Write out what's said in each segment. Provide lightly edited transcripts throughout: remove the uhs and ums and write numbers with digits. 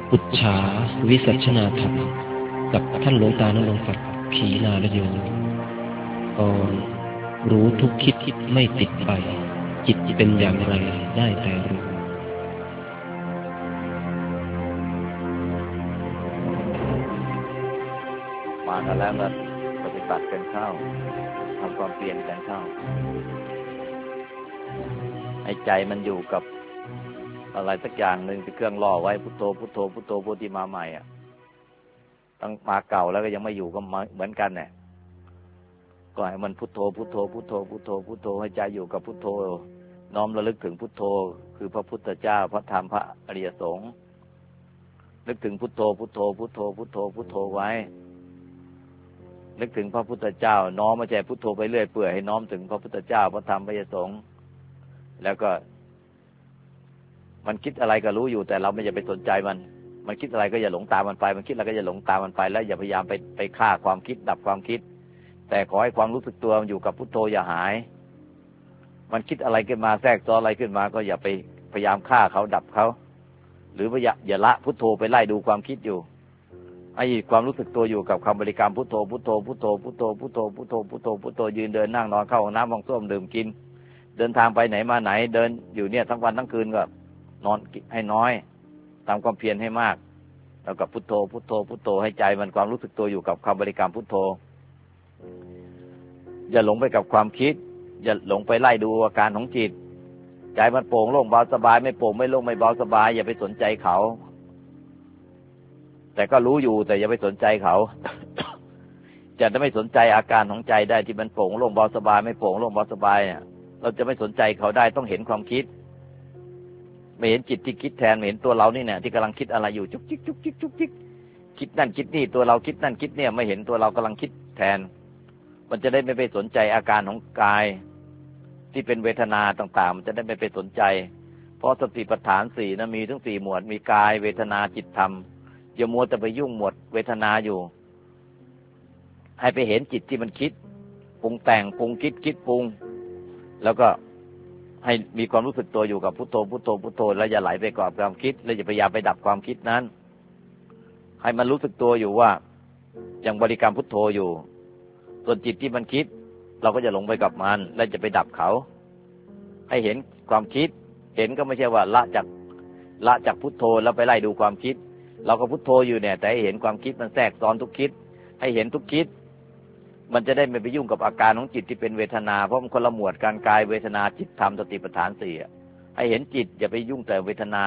ปุจฉาวิสัชนาธรรมกับท่านหลวงตาณรงค์ศักดิ์ขีณาลโยตอนรู้ทุกคิดไม่ติดไปจิตเป็นอย่างไรได้แต่รู้มากันแล้วก็ปฏิบัติกันเข้าทำความเปลี่ยนกันเข้าให้ใจมันอยู่กับอะไรสักอย่างหนึ่งที่เครื่องล่อไว้พุทโธพุทโธพุทโธพุทธิมาใหม่ตั้งมาเก่าแล้วก็ยังไม่อยู่ก็เหมือนกันเนี่ยก็ให้มันพุทโธพุทโธพุทโธพุทโธพุทโธให้ใจอยู่กับพุทโธน้อมระลึกถึงพุทโธคือพระพุทธเจ้าพระธรรมพระอริยสงฆ์นึกถึงพุทโธพุทโธพุทโธพุทโธพุทโธไว้นึกถึงพระพุทธเจ้าน้อมไม่ใช่พุทโธไปเรื่อยเปื่อยให้น้อมถึงพระพุทธเจ้าพระธรรมพระอริยสงฆ์แล้วก็มันคิดอะไรก็รู้อยู่แต่เราไม่อย่าไปสนใจมันคิดอะไรก็อย่าหลงตามมันไปมันคิดอะไรก็อย่าหลงตามมันไปแล้วอย่าพยายามไปฆ่าความคิดดับความคิดแต่ขอให้ความรู้สึกตัวมันอยู่กับพุทโธอย่าหายมันคิดอะไรขึ้นมาแทรกซ้อนอะไรขึ้นมาก็อย่าไปพยายามฆ่าเขาดับเขาหรืออย่าละพุทโธไปไล่ดูความคิดอยู่ไอ้ความรู้สึกตัวอยู่กับคำบริกรรมพุทโธพุทโธพุทโธพุทโธพุทโธพุทโธพุทโธพุทโธยืนเดินนั่งนอนเข้าห้องน้ำห้องส้วมดื่มกินเดินทางไปไหนมาไหนเดินอยู่เนี่ยทั้งวันทั้งคืนก็นอนให้น้อยทำความเพียรให้มากแล้วกับพุทโธพุทโธพุทโธให้ใจมันความรู้สึกตัวอยู่กับคำบริกรรมพุทโธอย่าหลงไปกับความคิดอย่าหลงไปไล่ดูอาการของจิตใจมันโปร่งโล่งเบาสบายไม่โปร่งไม่โล่งไม่เบาสบายอย่าไปสนใจเขาแต่ก็รู้อยู่แต่อย่าไปสนใจเขา จะไม่สนใจอาการของใจได้ที่มันโปร่งโล่งเบาสบายไม่โปร่งโล่งเบาสบายเนี่ยเราจะไม่สนใจเขาได้ต้องเห็นความคิดไม่เห็นจิตที่คิดแทนไม่เห็นตัวเรานี่เนี่ยที่กำลังคิดอะไรอยู่จุกจิกจุกจิกจุกจิกคิดนั่นคิดนี่ตัวเราคิดนั่นคิดเนี่ยไม่เห็นตัวเรากำลังคิดแทนมันจะได้ไม่ไปสนใจอาการของกายที่เป็นเวทนาต่างๆมันจะได้ไม่ไปสนใจเพราะสติปัฏฐานสี่นะมีทั้ง4หมวดมีกายเวทนาจิตธรรมอย่ามัวแต่ไปยุ่งหมวดเวทนาอยู่ให้ไปเห็นจิตที่มันคิดปรุงแต่งปรุงคิดปรุงแล้วก็ให้มีความรู้สึกตัวอยู่กับพุทโธพุทโธพุทโธแล้วอย่าไหลไปกับความคิดแล้วอย่าพยายามไปดับความคิดนั้นให้มันรู้สึกตัวอยู่ว่ายังบริกรรมพุทโธอยู่ส่วนจิตที่มันคิดเราก็จะหลงไปกับมันแล้วจะไปดับเขาให้เห็นความคิดเห็นก็ไม่ใช่ว่าละจากพุทโธแล้วไปไล่ดูความคิดเราก็พุทโธอยู่เนี่ยแต่ให้เห็นความคิดมันแทรกซ้อนทุกคิดให้เห็นทุกคิดมันจะได้ไม่ไปยุ่งกับอาการของจิตที่เป็นเวทนาเพราะมันคนละหมวดการกายเวทนาจิตธรรมสติปัฏฐานสี่ให้เห็นจิตอย่าไปยุ่งแต่เวทนา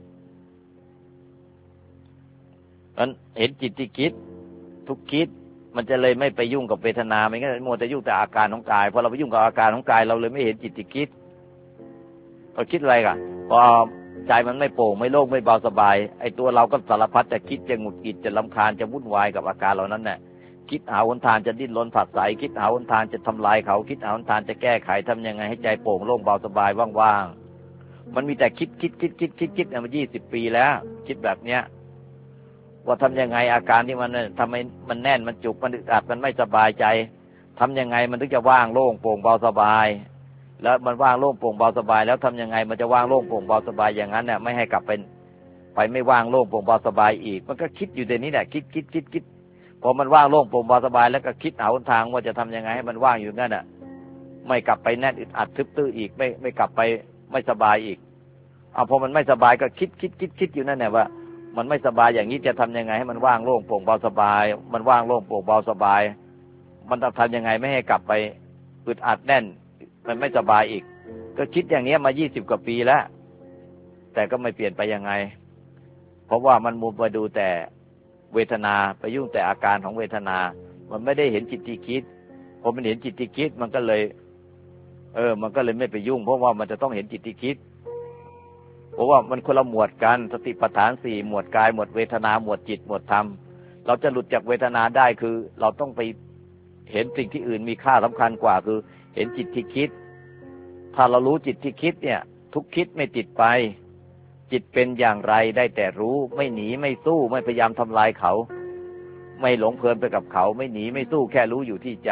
มันเห็นจิตที่คิดทุกคิดมันจะเลยไม่ไปยุ่งกับเวทนาไม่งั้นมัวแต่ยุ่งแต่อาการของกายพอเราไปยุ่งกับอาการของกายเราเลยไม่เห็นจิตที่คิดพอคิดอะไรกันพอใจมันไม่โปร่งไม่โล่งไม่เบาสบายไอ้ตัวเราก็สารพัดจะคิดจะหงุดหงิดจะรำคาญจะวุ่นวายกับอาการเหล่านั้นเนี่ยคิดหาหนทางจะดิ้นรนผัดใสคิดหาหนทางจะทำลายเขาคิดหาหนทางจะแก้ไขทำยังไงให้ใจโปร่งโล่งเบาสบายว่างๆมันมีแต่คิดมา20 ปีแล้วคิดแบบเนี้ยว่าทำยังไงอาการที่มันทำไมมันแน่นมันจุกมันอึดอัดมันไม่สบายใจทำยังไงมันถึงจะว่างโล่งโปร่งเบาสบายแล้วมันว่างโล่งโปร่งเบาสบายแล้วทำยังไงมันจะว่างโล่งโปร่งเบาสบายอย่างนั้นเนี่ยไม่ให้กลับไปไม่ว่างโล่งโปร่งเบาสบายอีกมันก็คิดอยู่ในนี้แหละคิดพอมันว่างโล่งโปร่งเบาสบายแล้วก็คิดหาหนทางว่าจะทำยังไงให้มันว่างอยู่งั้นน่ะไม่กลับไปแน่นอึดอัดทึบตื้ออีกไม่กลับไปไม่สบายอีกเอาพอมันไม่สบายก็คิดอยู่นั่นแหละว่ามันไม่สบายอย่างนี้จะทำยังไงให้มันว่างโล่งโปร่งเบาสบายมันว่างโล่งโปร่งเบาสบายมันต้องทำยังไงไม่ให้กลับไปอึดอัดแน่นมันไม่สบายอีกก็คิดอย่างนี้มา20 กว่าปีแล้วแต่ก็ไม่เปลี่ยนไปยังไงเพราะว่ามันมัวไปดูแต่เวทนาไปยุ่งแต่อาการของเวทนามันไม่ได้เห็นจิตที่คิดพอมันเห็นจิตที่คิดมันก็เลยไม่ไปยุ่งเพราะว่ามันจะต้องเห็นจิตที่คิดเพราะว่ามันคนละหมวดกันสติปัฏฐาน4หมวดกายหมวดเวทนาหมวดจิตหมวดธรรมเราจะหลุดจากเวทนาได้คือเราต้องไปเห็นสิ่งที่อื่นมีค่าสำคัญกว่าคือเห็นจิตที่คิดถ้าเรารู้จิตที่คิดเนี่ยทุกคิดไม่ติดไปจิตเป็นอย่างไรได้แต่รู้ไม่หนีไม่สู้ไม่พยายามทำลายเขาไม่หลงเพลินไปกับเขาไม่หนีไม่สู้แค่รู้อยู่ที่ใจ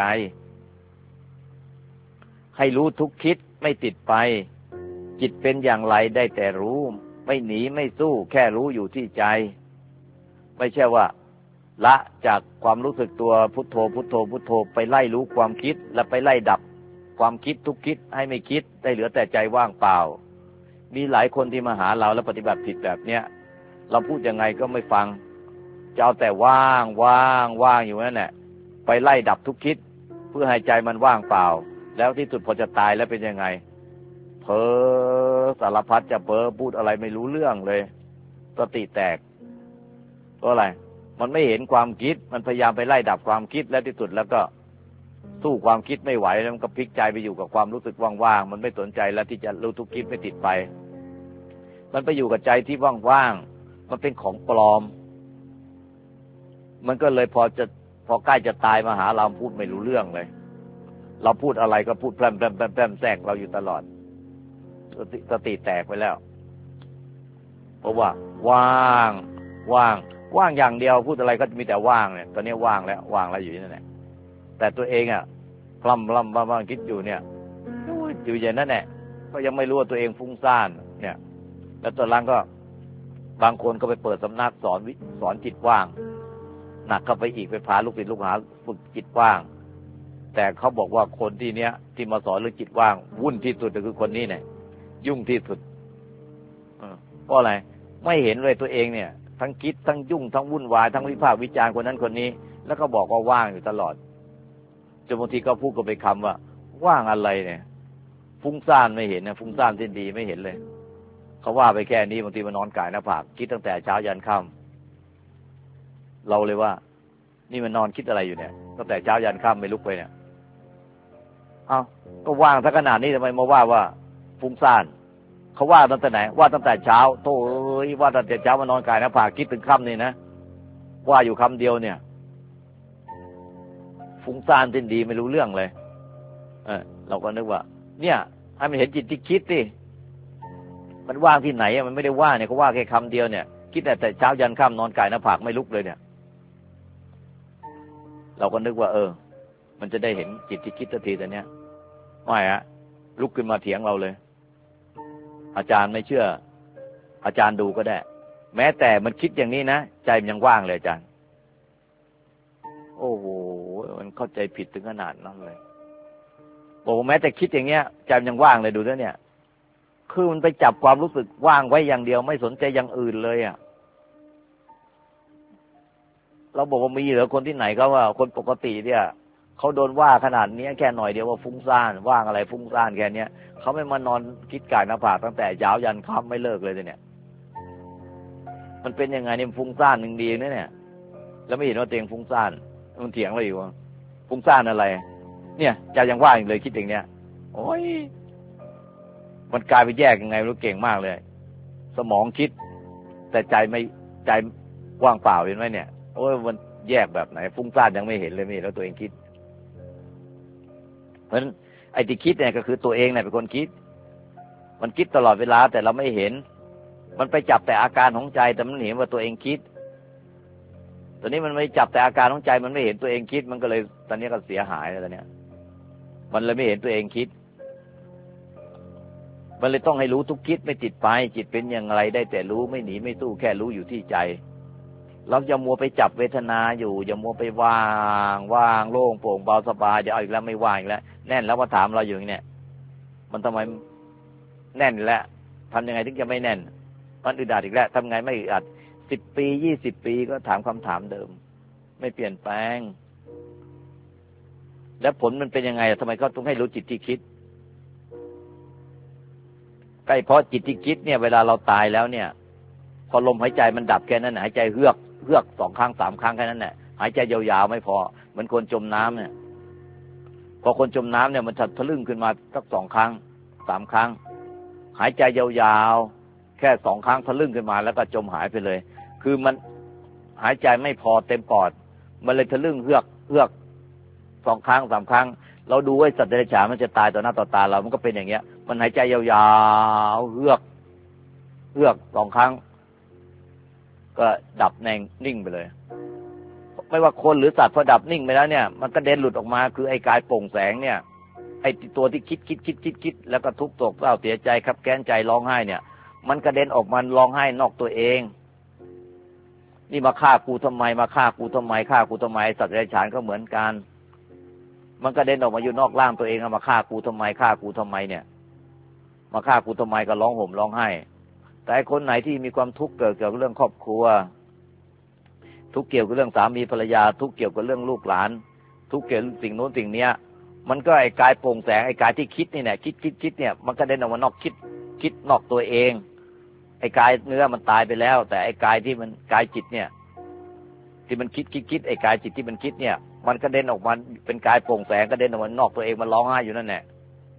ให้รู้ทุกคิดไม่ติดไปจิตเป็นอย่างไรได้แต่รู้ไม่หนีไม่สู้แค่รู้อยู่ที่ใจไม่ใช่ว่าละจากความรู้สึกตัวพุทโธพุทโธพุทโธไปไล่รู้ความคิดและไปไล่ดับความคิดทุกคิดให้ไม่คิดได้เหลือแต่ใจว่างเปล่ามีหลายคนที่มาหาเราแล้วปฏิบัติผิดแบบเนี้ยเราพูดยังไงก็ไม่ฟังจะเอาแต่ว่างว่างว่างอยู่นั่นแหละไปไล่ดับทุกคิดเพื่อให้ใจมันว่างเปล่าแล้วที่สุดพอจะตายแล้วเป็นยังไงเพ้อสารพัดจะเพ้อพูดอะไรไม่รู้เรื่องเลยสติแตกเพราะอะไรมันไม่เห็นความคิดมันพยายามไปไล่ดับความคิดแล้วที่สุดแล้วก็สู้ความคิดไม่ไหวแล้วมันก็พลิกใจไปอยู่กับความรู้สึกว่างๆมันไม่สนใจแล้วที่จะรู้ทุกคิดไม่ติดไปมันไปอยู่กับใจที่ว่างๆมันเป็นของปลอมมันก็เลยพอใกล้จะตายมาหาเราพูดไม่รู้เรื่องเลยเราพูดอะไรก็พูดแพร่มแทรกเราอยู่ตลอดสติแตกไปแล้วเพราะว่าว่างอย่างเดียวพูดอะไรก็มีแต่ว่างเนี่ยตอนนี้ว่างแล้วอยู่นั่นแหละแต่ตัวเองอ่ะพล่ำคิดอยู่เนี่ยอยู่อย่างนั้นแหละก็ยังไม่รู้ว่าตัวเองฟุ้งซ่านเนี่ยแล้วตอนหลังก็บางคนก็ไปเปิดสำนักสอนจิตว่างหนักเข้าไปอีกไปพาลูกศิษย์ลูกหาฝึกจิตว่างแต่เขาบอกว่าคนที่เนี้ยที่มาสอนเรื่องจิตว่างวุ่นที่สุดก็คือคนนี้เนี่ยยุ่งที่สุดเพราะอะไรไม่เห็นเลยตัวเองเนี่ยทั้งคิดทั้งยุ่งทั้งวุ่นวายทั้งวิพากษ์วิจารณ์คนนั้นคนนี้แล้วก็บอกว่าว่างอยู่ตลอดจนบางทีก็พูดกับไปคำว่าว่างอะไรเนี่ยฟุ้งซ่านไม่เห็นนะฟุ้งซ่านที่ดีไม่เห็นเลยเขาว่าไปแค่นี้บางทีมันนอนก่ายหน้าผากคิดตั้งแต่เช้ายันค่ำเราเลยว่านี่มันนอนคิดอะไรอยู่เนี่ยตั้งแต่เช้ายันค่ำไม่ลุกไปเนี่ยเอ้าก็ว่างซะขนาดนี้ทำไมมาว่าฟุ้งซ่านเขาว่าตั้งแต่ไหนว่าตั้งแต่เช้าโถ่ว่าตั้งแต่เช้ามานอนกายหน้าผากคิดถึงค่ำนี่นะว่าอยู่คำเดียวเนี่ยฟุ้งซ่านสิ้นดีไม่รู้เรื่องเลยเราก็นึกว่าเนี่ยให้มันเห็นจิตที่คิดดิมันว่างที่ไหนมันไม่ได้ว่างเนี่ยเขาว่าแค่คำเดียวเนี่ยคิดแต่เช้ายันค่ำนอนกายหน้าผากไม่ลุกเลยเนี่ยเราก็นึกว่ามันจะได้เห็นจิตที่คิดทันทีแต่เนี้ยไม่ลุกขึ้นมาเถียงเราเลยอาจารย์ไม่เชื่ออาจารย์ดูก็ได้แม้แต่มันคิดอย่างนี้นะใจมันยังว่างเลยอาจารย์โอ้โหมันเข้าใจผิดถึงขนาดนั้นเลยบอกว่าแม้แต่คิดอย่างเงี้ยใจมันยังว่างเลยดูด้วยเนี่ยคือมันไปจับความรู้สึกว่างไว้อย่างเดียวไม่สนใจอย่างอื่นเลยเราบอกว่ามีเหรอคนที่ไหนก็ว่าคนปกติเนี่ยเขาโดนว่าขนาดนี้แค่หน่อยเดียวว่าฟุ้งซ่านว่างอะไรฟุ้งซ่านแค่เนี้ยเขาไม่มานอนคิดกายหน้าผากตั้งแต่เช้ายันค่ำไม่เลิกเลยเนี่ยมันเป็นยังไงเนี่ยฟุ้งซ่านหนึ่งดีเนี่ยแล้วไม่เห็นว่าตัวเองฟุ้งซ่านมันเถียงเราอยู่ว่าฟุ้งซ่านอะไรเนี่ยใจยังว่างเลยคิดอย่างเนี้ยโอ้ยมันกลายไปแยกยังไงรู้เก่งมากเลยสมองคิดแต่ใจว่างเปล่าเห็นไหมเนี่ยโอ้ยมันแยกแบบไหนฟุ้งซ่านยังไม่เห็นเลยไม่เห็นแล้วตัวเองคิดเพราะฉะนั้นไอ้ที่คิดเนี่ยก็คือตัวเองเนี่ยเป็นคนคิดมันคิดตลอดเวลาแต่เราไม่เห็นมันไปจับแต่อาการของใจแต่มันเห็นว่าตัวเองคิดตอนนี้มันไม่จับแต่อาการของใจมันไม่เห็นตัวเองคิดมันก็เลยตอนนี้ก็เสียหายแล้วตอนนี้มันเลยไม่เห็นตัวเองคิดมันเลยต้องให้รู้ทุกคิดไม่ติดไปจิตเป็นอย่างไรได้แต่รู้ไม่หนีไม่สู้แค่รู้อยู่ที่ใจเราอย่ามัวไปจับเวทนาอยู่อย่ามัวไปว่างโล่งโปร่งเบาสบายเดี๋ยวเอาอีกแล้วไม่ว่างอีกแล้วแน่นแล้วมาถามเราอยู่อย่างนี้มันทำไมแน่นแล้วทำยังไงถึงจะไม่แน่นมันอึดอัดอีกแล้วทำไงไม่อึดอัด10 ปี20 ปีก็ถามคำถามเดิมไม่เปลี่ยนแปลงแล้วผลมันเป็นยังไงทำไมเขาต้องให้รู้จิตที่คิดใกล้เพราะจิตที่คิดเนี่ยเวลาเราตายแล้วเนี่ยพอลมหายใจมันดับแค่นั้นหายใจเฮือก2 ครั้ง 3 ครั้งแค่นั้นแหละหายใจยาวๆไม่พอเหมือนคนจมน้ำเนี่ยพอคนจมน้ำเนี่ยมันจะทะลึ่งขึ้นมาสัก2 ครั้ง 3 ครั้งหายใจยาวๆแค่2 ครั้งทะลึ่งขึ้นมาแล้วก็จมหายไปเลยคือมันหายใจไม่พอเต็มปอดมันเลยทะลึ่งเฮือก2 ครั้ง 3 ครั้งเราดูไอ้สัตว์เดรัจฉานมันจะตายต่อหน้าต่อตาเรามันก็เป็นอย่างเงี้ยมันหายใจยาวๆเฮือก2 ครั้งก็ดับนิ่งไปเลยไม่ว่าคนหรือสัตว์พอดับนิ่งไปแล้วเนี่ยมันก็เด่นหลุดออกมาคือไอ้กายโปร่งแสงเนี่ยไอ้ตัวที่คิดแล้วก็ทุกข์โศกเศร้าเสียใจคับแค้นใจร้องไห้เนี่ยมันกระเด็นออกมาร้องไห้นอกตัวเองนี่มาฆ่ากูทำไมมาฆ่ากูทำไมฆ่ากูทำไมสัตว์เดรัจฉานก็เหมือนกันมันก็เด่นออกมาอยู่นอกร่างตัวเองมาฆ่ากูทำไมฆ่ากูทำไมเนี่ยมาฆ่ากูทำไมก็ร้องห่มร้องไห้แต่คนไหนที่มีความทุกข์เกี่ยวกับเรื่องครอบครัวทุกข์เกี่ยวกับเรื่องสามีภรรยาทุกข์เกี่ยวกับเรื่องลูกหลานทุกข์เกี่ยวกับสิ่งโน้นสิ่งเนี้ยมันก็ไอ้กายโปร่งแสงไอ้กายที่คิดนี่แหละคิดเนี่ยมันก็เด่นออกมานอกคิดนอกตัวเองไอ้กายเนื้อมันตายไปแล้วแต่ไอ้กายที่มันกายจิตเนี่ยที่มันคิดไอ้กายจิตที่มันคิดเนี่ยมันก็เด่นออกมาเป็นกายโปร่งแสงก็เด่นออกมานอกตัวเองมันร้องไห้อยู่นั่นแหละ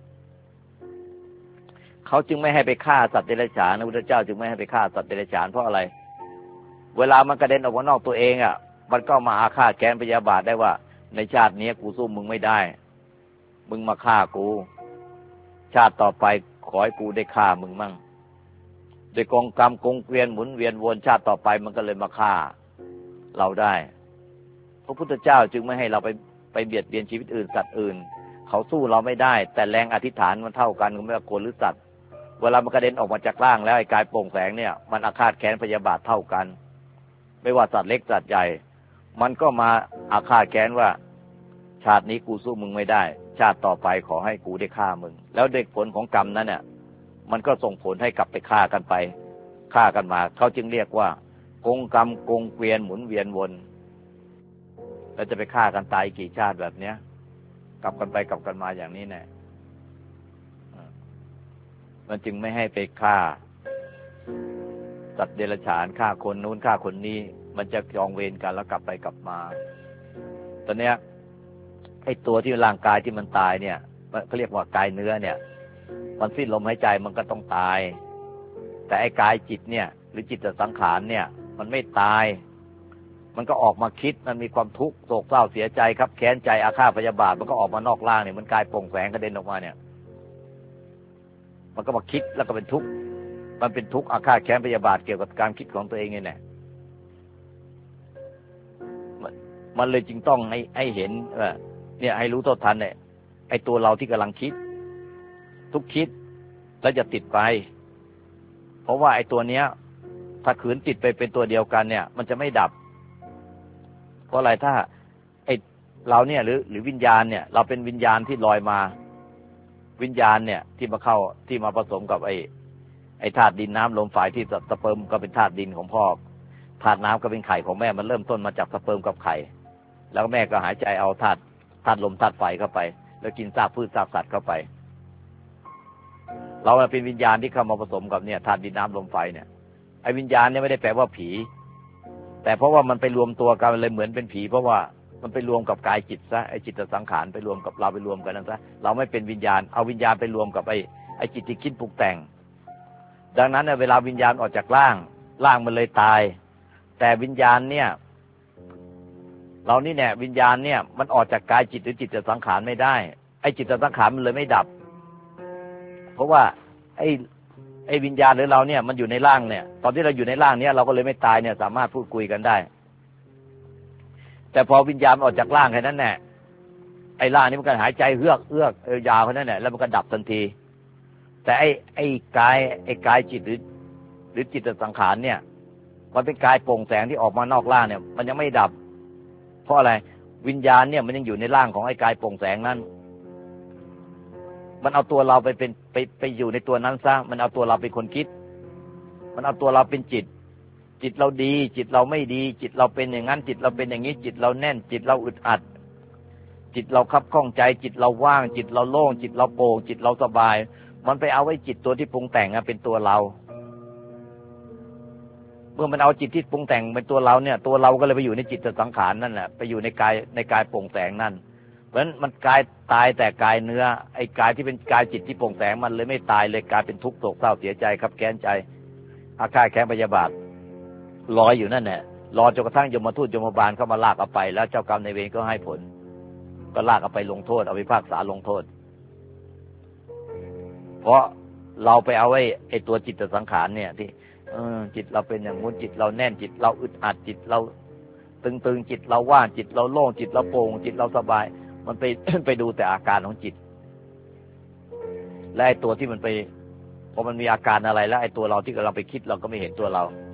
เขาจึงไม่ให้ไปฆ่าสัตว์เดรัจฉานพระพุทธเจ้าจึงไม่ให้ไปฆ่าสัตว์เดรัจฉานเพราะอะไรเวลามันกระเด็นออกมานอกตัวเองอ่ะมันก็มาอาฆาตแค้นพยาบาทได้ว่าในชาตินี้กูสู้มึงไม่ได้มึงมาฆ่ากูชาติต่อไปขอให้กูได้ฆ่ามึงมั่งโดยกองกรรมกงเกวียนหมุนเวียนวนชาติต่อไปมันก็เลยมาฆ่าเราได้พระพุทธเจ้าจึงไม่ให้เราไปเบียดเบียนชีวิตอื่นสัตว์อื่นเขาสู้เราไม่ได้แต่แรงอธิษฐานมันเท่ากันไม่ว่าคนหรือสัตว์เวลามันกระเด็นออกมาจากร่างแล้วไอ้กายโปร่งแสงเนี่ยมันอาฆาตแค้นพยาบาทเท่ากันไม่ว่าสัตว์เล็กสัตว์ใหญ่มันก็มาอาฆาตแค้นว่าชาตินี้กูสู้มึงไม่ได้ชาติต่อไปขอให้กูได้ฆ่ามึงแล้วด้วยผลของกรรมนั้นเนี่ยมันก็ส่งผลให้กลับไปฆ่ากันไปฆ่ากันมาเขาจึงเรียกว่ากงกรรมกงเกวียนหมุนเวียนวนแล้วจะไปฆ่ากันตายกี่ชาติแบบเนี้ยกลับกันไปกลับกันมาอย่างนี้แน่มันจึงไม่ให้ไปฆ่าสัตว์เดรัจฉานฆ่าคนนู้นฆ่าคนนี้มันจะจองเวรกันแล้วกลับไปกลับมาตอนเนี้ยไอ้ตัวที่ร่างกายที่มันตายเนี่ยเขาเรียกว่ากายเนื้อเนี่ยมันสิ้นลมหายใจมันก็ต้องตายแต่ไอ้กายจิตเนี่ยหรือจิตสังขารเนี่ยมันไม่ตายมันก็ออกมาคิดมันมีความทุกข์โศกเศร้าเสียใจครับแค้นใจอาฆาตพยาบาทมันก็ออกมานอกร่างเนี่ยมันกายโปร่งแสงกระเด็นออกมาเนี่ยมันก็มาคิดแล้วก็เป็นทุกข์มันเป็นทุกข์อาฆาตแค้นพยาบาทเกี่ยวกับการคิดของตัวเองไงเนี่ยมันเลยจึงต้องให้เห็นเนี่ยให้รู้เท่าทันเนี่ยไอ้ตัวเราที่กำลังคิดทุกคิดแล้วจะติดไปเพราะว่าไอ้ตัวเนี้ยถ้าขืนติดไปเป็นตัวเดียวกันเนี่ยมันจะไม่ดับเพราะอะไรถ้าไอ้เราเนี่ยหรือวิญญาณเนี่ยเราเป็นวิญญาณที่ลอยมาวิญญาณเนี่ยที่มาเข้าที่มาผสมกับไอ้ธาตุดินน้ำลมไฟที่สเปิร์มก็เป็นธาตุดินของพ่อธาตุน้ำก็เป็นไข่ของแม่มันเริ่มต้นมาจากสเปิร์มกับไข่แล้วแม่ก็หายใจเอาธาตุลมธาตุไฟเข้าไปแล้วกินซากพืชซากสัตว์เข้าไปเราเป็นวิญญาณที่เข้ามาผสมกับเนี่ยธาตุดินน้ำลมไฟเนี่ยไอ้วิญญาณเนี่ยไม่ได้แปลว่าผีแต่เพราะว่ามันไปรวมตัวกันเลยเหมือนเป็นผีเพราะว่ามันไปรวมกับกายจิตซะไอ้จิตสังขารไปรวมกับเราไปรวมกันนั่นซะเราไม่เป็นวิญญาณเอาวิญญาณไปรวมกับไอ้จิตที่คิดปรุงแต่งดังนั้นเวลาวิญญาณออกจากร่างมันเลยตายแต่วิญญาณเนี่ยเรานี่เนี่ยวิญญาณเนี่ยมันออกจากกายจิตหรือจิตสังขารไม่ได้ไอ้จิตสังขารมันเลยไม่ดับเพราะว่าไอ้วิญญาณหรือเราเนี่ยมันอยู่ในร่างเนี่ยตอนที่เราอยู่ในร่างเนี้ยเราก็เลยไม่ตายเนี่ยสามารถพูดคุยกันได้แต่พอวิญญาณออกจากร่างแค่นั้นแหละไอ้ร่างนี้มันก็หายใจเฮือกยาวแค่นั้นแหละแล้วมันก็ดับทันทีแต่ไอ้กายจิตหรือจิตสังขารเนี่ยมันเป็นกายโปร่งแสงที่ออกมานอกร่างเนี่ยมันยังไม่ดับเพราะอะไรวิญญาณเนี่ยมันยังอยู่ในร่างของไอ้กายโปร่งแสงนั้นมันเอาตัวเราไปอยู่ในตัวนั้นซะมันเอาตัวเราเป็นคนคิดมันเอาตัวเราเป็นจิตเราดีจิตเราไม่ดีจิตเราเป็นอย่างนั้นจิตเราเป็นอย่างนี้จิตเราแน่นจิตเราอึดอัดจิตเราคับข้องใจจิตเราว่างจิตเราโล่งจิตเราโปร่งจิตเราสบายมันไปเอาไว้จิตตัวที่ปรุงแต่งเป็นตัวเราเมื่อมันเอาจิตที่ปรุงแต่งเป็นตัวเราเนี่ยตัวเราก็เลยไปอยู่ในจิตสังขารนั่นแหละไปอยู่ในกายโปร่งแสงนั่นเพราะฉะนั้นมันกายตายแต่กายเนื้อไอ้กายที่เป็นกายจิตที่โปร่งแสงมันเลยไม่ตายเลยกลายเป็นทุกข์โศกเศร้าเสียใจครับแค้นใจอาฆาตแค้นพยาบาทลอยอยู่นั่นแหละรอจนกระทั่งยมทูตยมบาลเข้ามาลากเอาไปแล้วเจ้ากรรมนายเวรก็ให้ผลก็ลากเอาไปลงโทษเอาไปพิพากษาลงโทษเพราะเราไปเอาไอ้ตัวจิตสังขารเนี่ยที่จิตเราเป็นอย่างงู้นจิตเราแน่นจิตเราอึดอัดจิตเราตึงจิตเราว่างจิตเราโล่งจิตเราโปร่งจิตเราสบายมันไปดูแต่อาการของจิตและไอ้ตัวที่มันไปพอมันมีอาการอะไรแล้วไอ้ตัวเราที่กำลังไปคิดเราก็ไม่เห็นตัวเราพ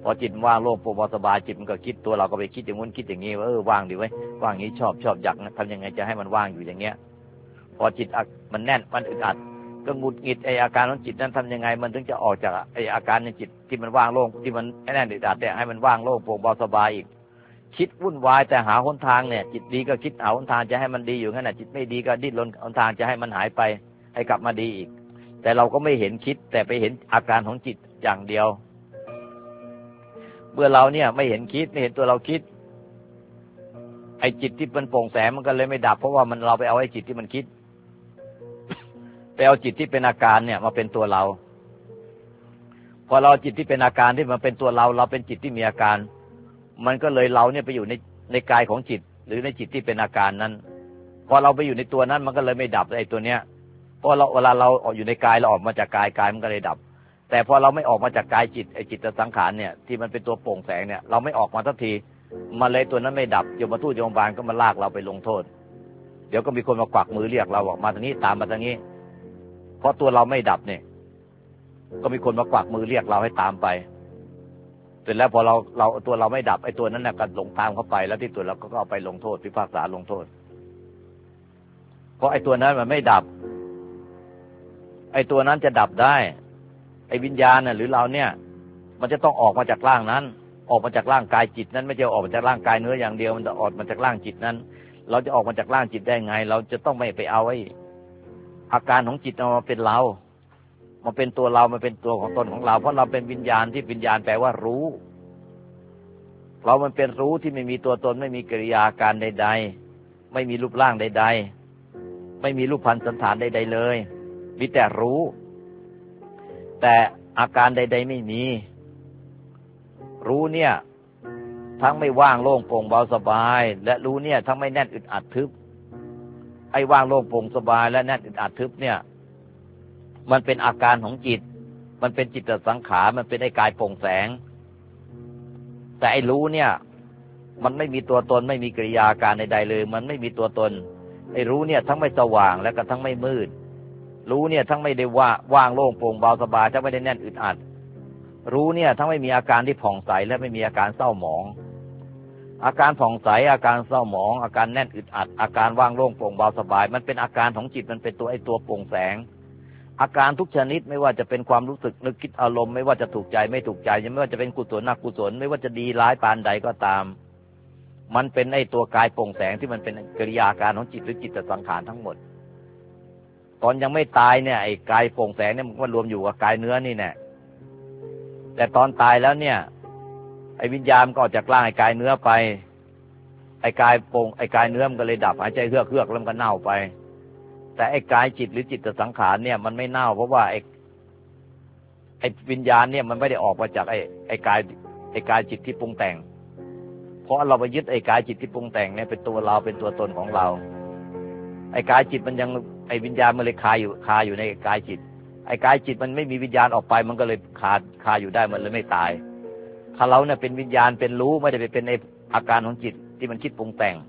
พอจิตว่างโล่งโปร่งเบาสบายจิตมันก็คิดตัวเราก็ไปคิดอย่างงู้นคิดอย่างนี้ว่าว่างดีไว้ว่างอย่างนี้ชอบอยากทำยังไงจะให้มันว่างอยู่อย่างเงี้ยพอจิตมันแน่นมันอึดอัดก็หงุดหงิดไออาการของจิตนั้นทำยังไงมันถึงจะออกจากไออาการในจิตที่มันว่างโล่งที่มันแน่นอึดอัดเนี่ยให้มันว่างโล่งโปร่งเบาสบายอีกคิดวุ่นวายแต่หาหนทางเนี่ยจิตดีก็คิดหาหนทางจะให้มันดีอยู่งั้นน่ะจิตไม่ดีก็ดิ้นรนหนทางจะให้มันหายไปให้กลับมาดีอีกแต่เราก็ไม่เห็นคิดแต่ไปเห็นอาการของจิตอย่างเดียวเมื่อเราเนี่ยไม่เห็นคิดไม่เห็นตัวเราคิดไอ้จิตที่มันโปร่งแสงมันก็เลยไม่ดับเพราะว่ามันเราไปเอาไอ้จิตที่มันคิด ไปเอาจิตที่เป็นอาการเนี่ยมาเป็นตัวเราพอเราจิตที่เป็นอาการที่มันเป็นตัวเราเป็นจิตที่มีอาการมันก็เลยเราเนี่ยไปอยู่ในกายของจิตหรือในจิตที่เป็นอาการนั้นพอเราไปอยู่ในตัวนั้นมันก็เลยไม่ดับไอ้ตัวเนี้ยเพราะเวลาเราออกอยู่ในกายเราออกมาจากกายมันก็เลยดับแต่พอเราไม่ออกมาจากกายจิตไอ้จิตสังขารเนี่ยที่มันเป็นตัวโปร่งแสงเนี่ยเราไม่ออกมาทันทีมาเลยตัวนั้นไม่ดับโยมทูตโยมบาลก็มาลากเราไปลงโทษเดี๋ยวก็มีคนมากวักมือเรียกเราบอกมาทางนี้ตามมาทางนี้เพราะตัวเราไม่ดับเนี่ยก็มีคนมากวักมือเรียกเราให้ตามไปเสร็จแล้วพอเราตัวเราไม่ดับไอ้ตัวนั้นน่ะก็หลงตามเข้าไปแล้วที่ตัวเราก็เอาไปลงโทษพิพากษาลงโทษเพราะไอ้ตัวนั้นมันไม่ดับไอ้ตัวนั้นจะดับได้ไอ้วิญญาณน่ะหรือเราเนี่ยมันจะต้องออกมาจากร่างนั้นออกมาจากร่างกายจิตนั้นไม่ใช่ออกมาจากร่างกายเนื้ออย่างเดียวมันจะออกมาจากร่างจิตนั้นเราจะออกมาจากร่างจิตได้ไงเราจะต้องไม่ไปเอาไอ้อาการของจิตมาเป็นเรามาเป็นตัวเรามาเป็นตัวของตนของเราเพราะเราเป็นวิญญาณที่วิญญาณแปลว่ารู้เรามันเป็นรู้ที่ไม่มีตัวตนไม่มีกิริยาการใดๆไม่มีรูปร่างใดๆไม่มีรูปพรรณสันฐานใดๆเลยมีแต่รู้แต่อาการใดๆไม่มีรู้เนี่ยทั้งไม่ว่างโล่งโปร่งเบาสบายและรู้เนี่ยทั้งไม่แน่นอึดอัดทึบไอ้ว่างโล่งโปร่งสบายและแน่นอึดอัดทึบเนี่ยมันเป็นอาการของจิตมันเป็นจิตสังขารมันเป็นไอ้กายโปร่งแสงแต่ไอ้รู้เนี่ยมันไม่มีตัวตนไม่มีกิริยาการใดๆเลยมันไม่มีตัวตนไอ้รู้เนี่ยทั้งไม่สว่างและก็ทั้งไม่มืดรู้เนี่ยทั้งไม่ได้ว่างโล่งโปร่งเบาสบายทั้งไม่ได้แน่นอึดอัดรู้เนี่ยทั้งไม่มีอาการที่ผ่องใสและไม่มีอาการเศร้าหมองอาการผ่องใสอาการเศร้าหมองอาการแน่นอึดอัดอาการว่างโล่งโปร่งเบาสบายมันเป็นอาการของจิตมันเป็นตัวไอ้ตัวโปร่งแสงอาการทุกชนิดไม่ว่าจะเป็นความรู้สึกนึกคิดอารมณ์ไม่ว่าจะถูกใจไม่ถูกใจไม่ว่าจะเป็นกุศลอกุศลไม่ว่าจะดีร้ายปานใดก็ตามมันเป็นไอ้ตัวกายโปร่งแสงที่มันเป็นกิริยาการของจิตหรือจิตสังขารทั้งหมดตอนยังไม่ตายเนี่ยไอ้กายโปร่งแสงเนี่ยมันรวมอยู่กับกายเนื้อนี่แน่แต่ตอนตายแล้วเนี่ยไอ้วิญญาณก็ออกจากร่างไอ้กายเนื้อไปไอ้กายโปร่งไอ้กายเนื้อมันก็เลยดับหายใจเฮือกแล้วมันก็เน่าไปแต่ไอ้กายจิตหรือจิตสังขารเนี่ยมันไม่เน่าเพราะว่าไอ้วิญญาณเนี่ยมันไม่ได้ออกมาจากไอ้กายจิตที่ปรุงแต่งเพราะเราไปยึดไอ้กายจิตที่ปรุงแต่งเนี่ยเป็นตัวเราเป็นตัวตนของเราไอ้กายจิตมันยังไอ้วิญญาณมันเลยคาอยู่ในกายจิตไอ้กายจิตมันไม่มีวิญญาณออกไปมันก็เลยคาอยู่ได้มันเลยไม่ตายถ้าเราเนี่ยเป็นวิญญาณเป็นรู้ไม่ได้ไปเป็นไอ้อาการของจิตที่มันคิดปรุงแต่ง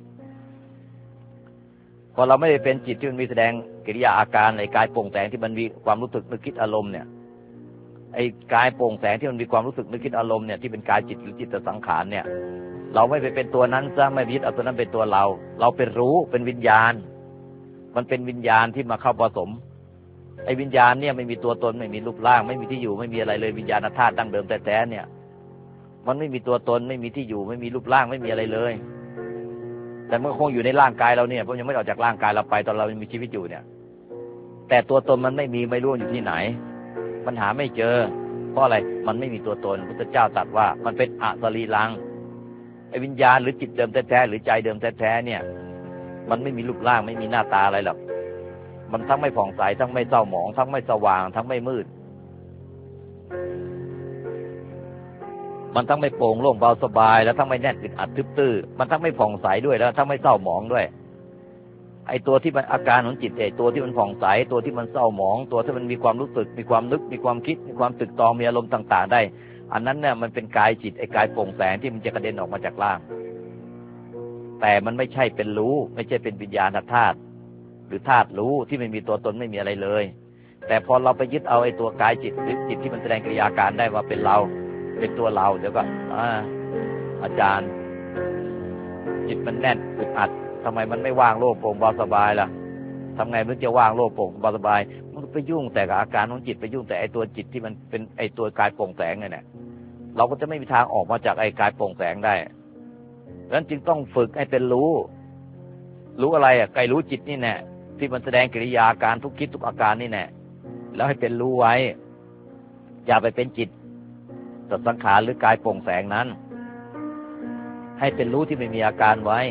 พอเราไม่ได้เป็นจิตที่มันมีแสดงกิริยาอาการไอ้กายโปร่งแสงที่มันมีความรู้สึกนึกคิดอารมณ์เนี่ยไอ้กายโปร่งแสงที่มันมีความรู้สึกนึกคิดอารมณ์เนี่ยที่เป็นกายจิตหรือจิตสังขารเนี่ยเราไม่ไปเป็นตัวนั้นซะไม่ยึดเอาตัวนั้นเป็นตัวเราเป็นรู้เป็นวิญญาณมันเป็นวิญญาณที่มาเข้าผสมไอ้วิญญาณเนี่ยไม่มีตัวตนไม่มีรูปร่างไม่มีที่อยู่ไม่มีอะไรเลยวิญญาณธาตุดั้งเดิมแท้ๆเนี่ยมันไม่มีตัวตนไม่มีที่อยู่ไม่มีรูปร่างไม่มีอะไรเลยแต่มันคงอยู่ในร่างกายเราเนี่ยเพราะยังไม่ออกจากร่างกายเราไปตอนเรายังมีชีวิตอยู่เนี่ยแต่ตัวตนมันไม่มีไม่รู้อยู่ที่ไหนมันหาไม่เจอเพราะอะไรมันไม่มีตัวตนพระพุทธเจ้าตรัสว่ามันเป็นอสรีรังไอ้วิญญาณหรือจิตเดิมแท้ๆหรือใจเดิมแท้ๆเนี่ยมันไม่มีรูปร่างไม่มีหน้าตาอะไรหรอกมันทั้งไม่ผ่องใสทั้งไม่เศร้าหมองทั้งไม่สว่างทั้งไม่มืดมันทั้งไม่โปร่งโล่งเบาสบายแล้วทั้งไม่แน่นอึดอัดทึบตื้อมันทั้งไม่ผ่องใสด้วยแล้วทั้งไม่เศร้าหมองด้วยไอ้ตัวที่มันอาการของจิตตัวที่มันผ่องใสตัวที่มันเศร้าหมองตัวที่มันมีความรู้สึกมีความนึกมีความคิดมีความตึกตองมีอารมณ์ต่างๆได้อันนั้นเนี่ยมันเป็นกายจิตไอ้กายโปร่งแสงที่มันจะกระเด็นออกมาจากร่างแต่มันไม่ใช่เป็นรู้ไม่ใช่เป็นวิญญาณธาตุหรือธาตุรู้ที่ไม่มีตัวตนไม่มีอะไรเลยแต่พอเราไปยึดเอาไอ้ตัวกายจิตหรือจิตที่มันแสดงกิริยาการได้ว่าเป็นเราเป็นตัวเราเดี๋ยวก็อาจารย์จิตมันแน่นอึดอัดทำไมมันไม่ว่างโล่งโปร่งเบาสบายล่ะทำไงมันจะว่างโล่งโปร่งเบาสบายมันไปยุ่งแต่กับอาการของจิตไปยุ่งแต่ไอตัวจิตที่มันเป็นไอตัวกายโปร่งแสงเนี่ยเราก็จะไม่มีทางออกมาจากไอกายโปร่งแสงได้ดังนั้นจึงต้องฝึกให้เป็นรู้อะไรอ่ะไกรู้จิตนี่แน่ที่มันแสดงกิริยาการทุกคิดทุกอาการนี่แน่แล้วให้เป็นรู้ไว้อย่าไปเป็นจิตสังขารหรือกายโปร่งแสงนั้นให้เป็นรู้ที่ไม่มีอาการไว้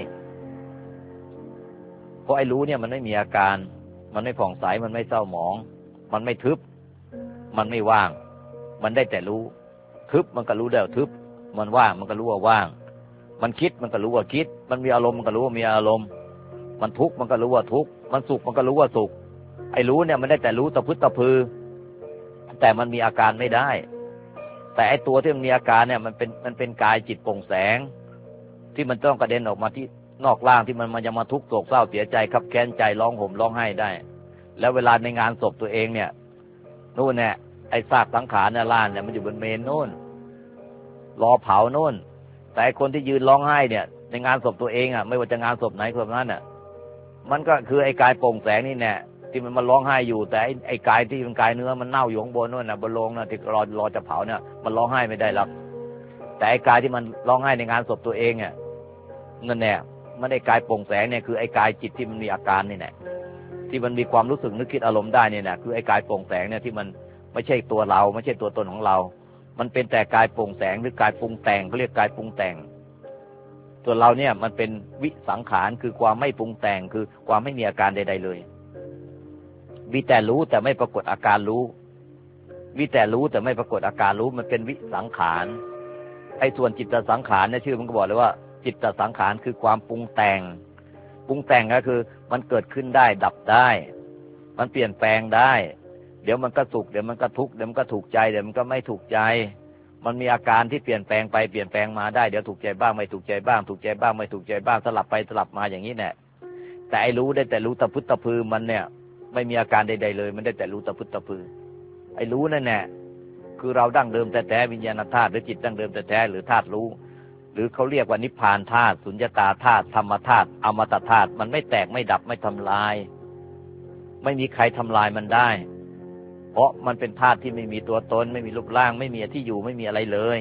เพราะไอ้รู้เนี่ยมันไม่มีอาการมันไม่ผ่องใสมันไม่เศร้าหมองมันไม่ทึบมันไม่ว่างมันได้แต่รู้ทึบมันก็รู้ได้ทึบมันว่างมันก็รู้ว่าว่างมันคิดมันก็รู้ว่าคิดมันมีอารมณ์มันก็รู้ว่ามีอารมณ์มันทุกข์มันก็รู้ว่าทุกข์มันสุขมันก็รู้ว่าสุขไอ้รู้เนี่ยมันได้แต่รู้ตะพึดตะพือแต่มันมีอาการไม่ได้แต่ไอ้ตัวที่มันมีอาการเนี่ยมันเป็นกายจิตโปร่งแสงที่มันต้องกระเด็นออกมาที่นอกร่างที่มันยังมาทุกข์โศกเศร้าเสียใจคับแค้นใจร้องห่มร้องไห้ได้แล้วเวลาในงานศพตัวเองเนี่ยนู่นเนี่ยไอ้ซากสังขารเนี่ยล่างเนี่ยมันอยู่บนเมนนู่นรอเผานู่นแต่คนที่ยืนร้องไห้เนี่ยในงานศพตัวเองอ่ะไม่ว่าจะงานศพไหนศพนั้นอ่ะมันก็คือไอ้กายโปร่งแสงนี่แน่ที่มันร้องไห้อยู่แต่ไอ้กายที่เป็นกายเนื้อมันเน่าอยู่ข้างบนนู่นน่ะบนโลงน่ะที่รอจะเผาเนี่ยมันร้องไห้ไม่ได้หรอกแต่ไอ้กายที่มันร้องไห้ในงานศพตัวเองอ่ะนั่นแหละมันไอ้กายโปร่งแสงเนี่ยคือไอ้กายจิตที่มันมีอาการนี่แหละที่มันมีความรู้สึกนึกคิดอารมณ์ได้เนี่ยนะคือไอ้กายโปร่งแสงเนี่ยที่มันไม่ใช่ตัวเราไม่ใช่ตัวตนของเรามันเป็นแต่กายโปร่งแสงหรือกายปรุงแต่งเขาเรียกกายปรุงแต่งตัวเราเนี่ยมันเป็นวิสังขารคือความไม่ปรุงแต่งคือความไม่มีอาการใดๆเลยมีแต่รู้แต่ไม่ปรากฏอาการรู้มีแต่รู้แต่ไม่ปรากฏอาการรู้มันเป็นวิสังขารไอ้ส่วนจิตสังขารเนี่ยชื่อมันก็บอกเลยว่าจิตสังขารคือความปรุงแต่งก็คือมันเกิดขึ้นได้ดับได้มันเปลี่ยนแปลงได้เดี๋ยวมันก็สุขเดี๋ยวมันก็ทุกข์เดี๋ยวมันก็ถูกใจเดี๋ยวมันก็ไม่ถูกใจมันมีอาการที่เปลี่ยนแปลงไปเปลี่ยนแปลงมาได้เดี๋ยวถูกใจบ้างไม่ถูกใจบ้างถูกใจบ้างไม่ถูกใจบ้างสลับไปสลับมาอย่างนี้แหละแต่ไอ้รู้ได้แต่รู้ตะพึดตะพือมันเนี่ยไม่มีอาการใดๆเลยมันได้แต่รู้ตะพึดตะพือไอ้รู้นั่นแหละคือเราดั้งเดิมแท้ๆวิญญาณธาตุหรือจิตดั้งเดิมแท้ๆหรือธาตุรู้หรือเขาเรียกว่านิพพานธาตุสุญญตาธาตุธรรมธาตุอมตะธาตุมันไม่แตกไม่ดับไม่ทำลายไม่มีใครทำลายมันได้เพราะมันเป็นธาตุที่ไม่มีตัวตนไม่มีรูปร่างไม่มีที่อยู่ไม่มีอะไรเลย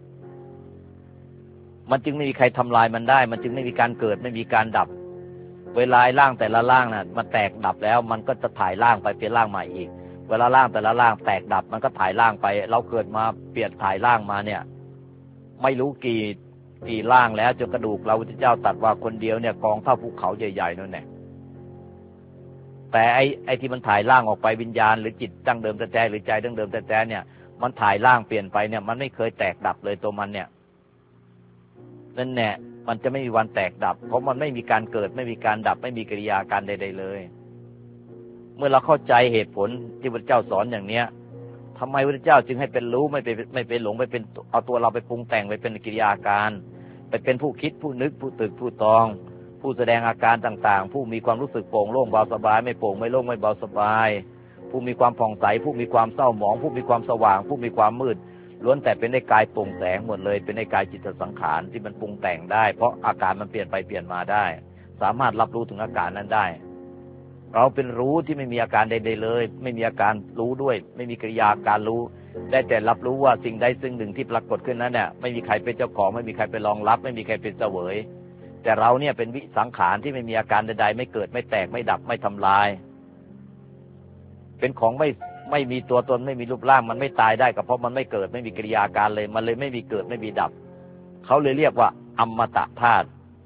มันจึงไม่มีใครทำลายมันได้มันจึงไม่มีการเกิดไม่มีการดับเวลาร่างแต่ละร่างน่ะมันแตกดับแล้วมันก็จะถ่ายร่างไปเป็นร่างใหม่อีกเวลาร่างแต่ละร่างแตกดับมันก็ถ่ายร่างไปเราเกิดมาเปลี่ยนถ่ายร่างมาเนี่ยไม่รู้กี่ร่างแล้วจนกระดูกเราพระเจ้าตรัสว่าคนเดียวเนี่ยกองเท่าภูเขาใหญ่ๆนั่นแหละแต่ไอ้ที่มันถ่ายร่างออกไปวิญญาณหรือจิตดั้งเดิมแท้ๆหรือใจดั้งเดิมแท้ๆเนี่ยมันถ่ายร่างเปลี่ยนไปเนี่ยมันไม่เคยแตกดับเลยตัวมันเนี่ยนั่นแหละมันจะไม่มีวันแตกดับเพราะมันไม่มีการเกิดไม่มีการดับไม่มีกิริยาการใดๆเลยเมื่อเราเข้าใจเหตุผลที่พระเจ้าสอนอย่างเนี้ยทำไมพระเจ้าจึงให้เป็นรู้ไม่ไปหลงไปเป็นเอาตัวเราไปปรุงแต่งไปเป็นกิริยาการไปเป็นผู้คิดผู้นึกผู้ตึกผู้ตองผู้แสดงอาการต่างๆผู้มีความรู้สึกโปร่งโล่งเบาสบายไม่โปร่งไม่โล่งไม่เบาสบายผู้มีความผ่องใสผู้มีความเศร้าหมองผู้มีความสว่างผู้มีความมืดล้วนแต่เป็นในกายโปร่งแสงหมดเลยเป็นในกายจิตสังขารที่มันปรุงแต่งได้เพราะอาการมันเปลี่ยนไปเปลี่ยนมาได้สามารถรับรู้ถึงอาการนั้นได้เราเป็นรู้ที่ไม่มีอาการใดๆเลยไม่มีอาการรู้ด้วยไม่มีกิริยาการรู้ได้แต่รับรู้ว่าสิ่งใดสิ่งหนึ่งที่ปรากฏขึ้นนั้นเนี่ยไม่มีใครเป็นเจ้าของไม่มีใครไปรองรับไม่มีใครเป็นเสวยแต่เราเนี่ยเป็นวิสังขารที่ไม่มีอาการใดๆไม่เกิดไม่แตกไม่ดับไม่ทำลายเป็นของไม่มีตัวตนไม่มีรูปร่างมันไม่ตายได้ก็เพราะมันไม่เกิดไม่มีกิริยาการเลยมันเลยไม่มีเกิดไม่มีดับเขาเลยเรียกว่าอมตะธาตุ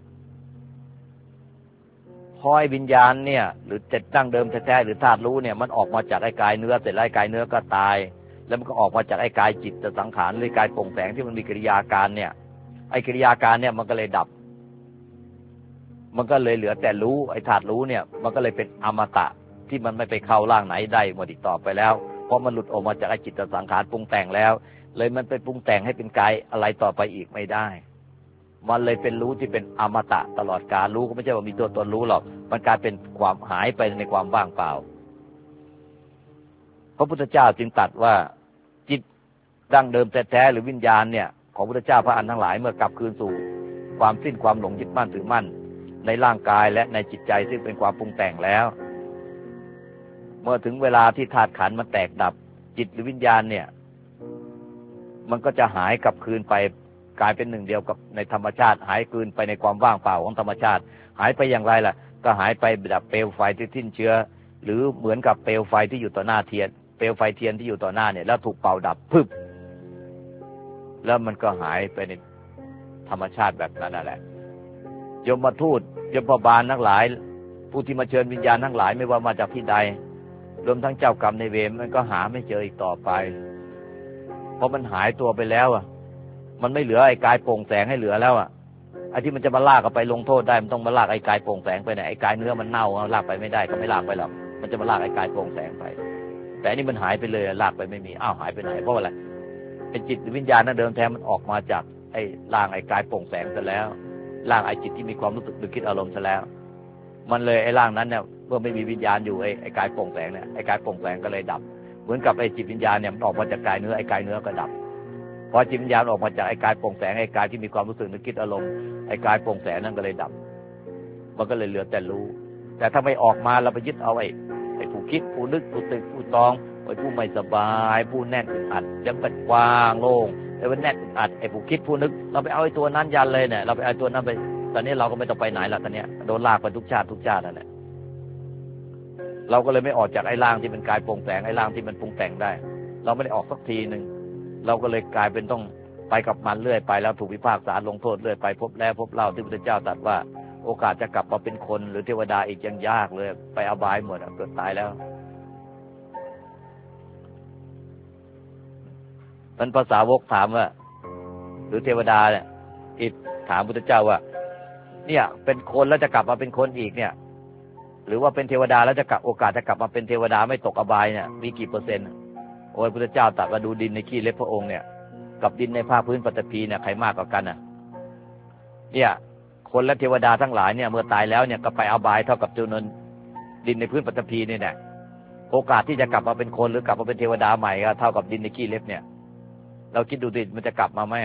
พอไอ้วิญญาณเนี่ยหรือจิตดั้งเดิมแท้ๆหรือธาตุรู้เนี่ยมันออกมาจากไอ้กายเนื้อเสร็จแล้วไอ้กายเนื้อก็ตายแล้วมันก็ออกมาจากไอ้กายจิตสังขารหรือกายโปร่งแสงที่มันมีกิริยาการเนี่ยไอ้กิริยาการเนี่ยมันก็เลยดับมันก็เลยเหลือแต่รู้ไอ้ธาตุรู้เนี่ยมันก็เลยเป็นอมตะที่มันไม่ไปเข้าร่างไหนได้หมดอีกต่อไปแล้วเพราะมันหลุดออกมาจากไอ้จิตสังขารปรุงแต่งแล้วเลยมันไปปรุงแต่งให้เป็นกายอะไรต่อไปอีกไม่ได้มันเลยเป็นรู้ที่เป็นอมตะตลอดกาลรู้ก็ไม่ใช่ว่ามีตัวตนรู้หรอกมันกลายเป็นความหายไปในความว่างเปล่าพระพุทธเจ้าจึงตรัสว่าจิตดั้งเดิมแท้ๆหรือวิญญาณเนี่ยของพระพุทธเจ้าพระอรหันต์ทั้งหลายเมื่อกลับคืนสู่ความสิ้นความหลงยึดมั่นถือมั่นในร่างกายและในจิตใจซึ่งเป็นความปรุงแต่งแล้วเมื่อถึงเวลาที่ธาตุขันธ์มันแตกดับจิตหรือวิญญาณเนี่ยมันก็จะหายกลับคืนไปกลายเป็นหนึ่งเดียวกับในธรรมชาติหายคืนไปในความว่างเปล่าของธรรมชาติหายไปอย่างไรล่ะก็หายไปแบบเปลวไฟที่สิ้นเชื้อหรือเหมือนกับเปลวไฟที่อยู่ต่อหน้าเทียนเปลวไฟเทียนที่อยู่ต่อหน้าเนี่ยแล้วถูกเป่าดับพึบแล้วมันก็หายไปในธรรมชาติแบบนั้นนั่นแหละยมทูตยมบาลทั้งหลายผู้ที่มาเชิญวิญญาณทั้งหลายไม่ว่ามาจากที่ใดรวมทั้งเจ้ากรรมในเวรมันก็หาไม่เจออีกต่อไปเพราะมันหายตัวไปแล้วอ่ะมันไม่เหลือไอ้กายโปร่งแสงให้เหลือแล้วอ่ะไอ้ที่มันจะมาลากเอาไปลงโทษได้มันต้องมาลากไอ้กายโปร่งแสงไปไหนไอ้กายเนื้อมันเน่าลากไปไม่ได้ก็ไม่ลากไปหรอกมันจะมาลากไอ้กายโปร่งแสงไปแต่อันนี้มันหายไปเลยลากไปไม่มีอ้าวหายไปไหนเพราะอะไรไอ้จิตวิญญาณนั้นเดิมแท้มันออกมาจากไอ้ร่างไอ้กายโปร่งแสงซะแล้วร่างไอ้จิตที่มีความรู้สึกนึกคิดอารมณ์ซะแล้วมันเลยไอ้ร่างนั้นเนี่ยเมื่อไม่มีวิญญาณอยู่ไอ้กายโปร่งแสงเนี่ยไอ้กายโปร่งแสงก็เลยดับเหมือนกับไอ้จิตวิญญาณเนี่ยมันออกมาจากกายเนื้อไอ้กายเนื้อก็ดับพอจิตวิญญาณออกมาจากไอ้กายโปร่งแสงไอ้กายที่มีความรู้สึกนึกคิดอารมณ์ไอ้กายโปร่งแสงนั่นก็เลยดับมันก็เลยเหลือแต่รู้แต่ถ้าไม่ออกมาเราไปยึดเอาไอ้ผู้คิดผู้นึกผู้ตึกผู้ตองไอ้ผู้ไม่สบายผู้แน่นอึดอัดยังเป็นกว้างโล่งไอ้วันแน่นอึดอัดไอ้ผู้คิดผู้นึกเราไปเอาไอ้ตัวนั้นยันเลยเนี่ยเราไปเอาตัวนั้นไปตอนนี้เราก็ไม่ต้องไปไหนละตอนนี้โดนลากไปทุกชาตินั่นแหละเราก็เลยไม่ออกจากไอ้ร่างที่เป็นกายโปร่งแสงไอ้ร่างที่มันปรุงแต่งได้เราไม่ได้ออกสักทีนึงเราก็เลยกลายเป็นต้องไปกับมันเรื่อยไปแล้วถูกพิพากษาลงโทษเรื่อยไปพบแล้วพบเล่าที่พระพุทธเจ้าตรัสว่าโอกาสจะกลับมาเป็นคนหรือเทวดาอีกยังยากเลยไปอบายหมดเกิดตายแล้วมันภาษาวกถามว่าหรือเทวดาเนี่ยอิฐถามพุทธเจ้าว่าเนี่ยเป็นคนแล้วจะกลับมาเป็นคนอีกเนี่ยหรือว่าเป็นเทวดาแล้วจะกลับโอกาสจะกลับมาเป็นเทวดาไม่ตกอบายเนี่ยมีกี่เปอร์เซ็นต์โอ้ยพุทธเจ้าตรัสว่าดูดินในขี้เล็บพระองค์เนี่ยกับดินในภาคพื้นปฐพีเนี่ยใครมากกว่ากันเนี่ยคนและเทวดาทั้งหลายเนี่ยเมื่อตายแล้วเนี่ยก็ไปอบายเท่ากับจำนวนดินในพื้นปฐพีนี่แหละโอกาสที่จะกลับมาเป็นคนหรือกลับมาเป็นเทวดาใหม่ก็เท่ากับดินในขี้เล็บเนี่ยเราคิดดูดิมันจะกลับมาไหม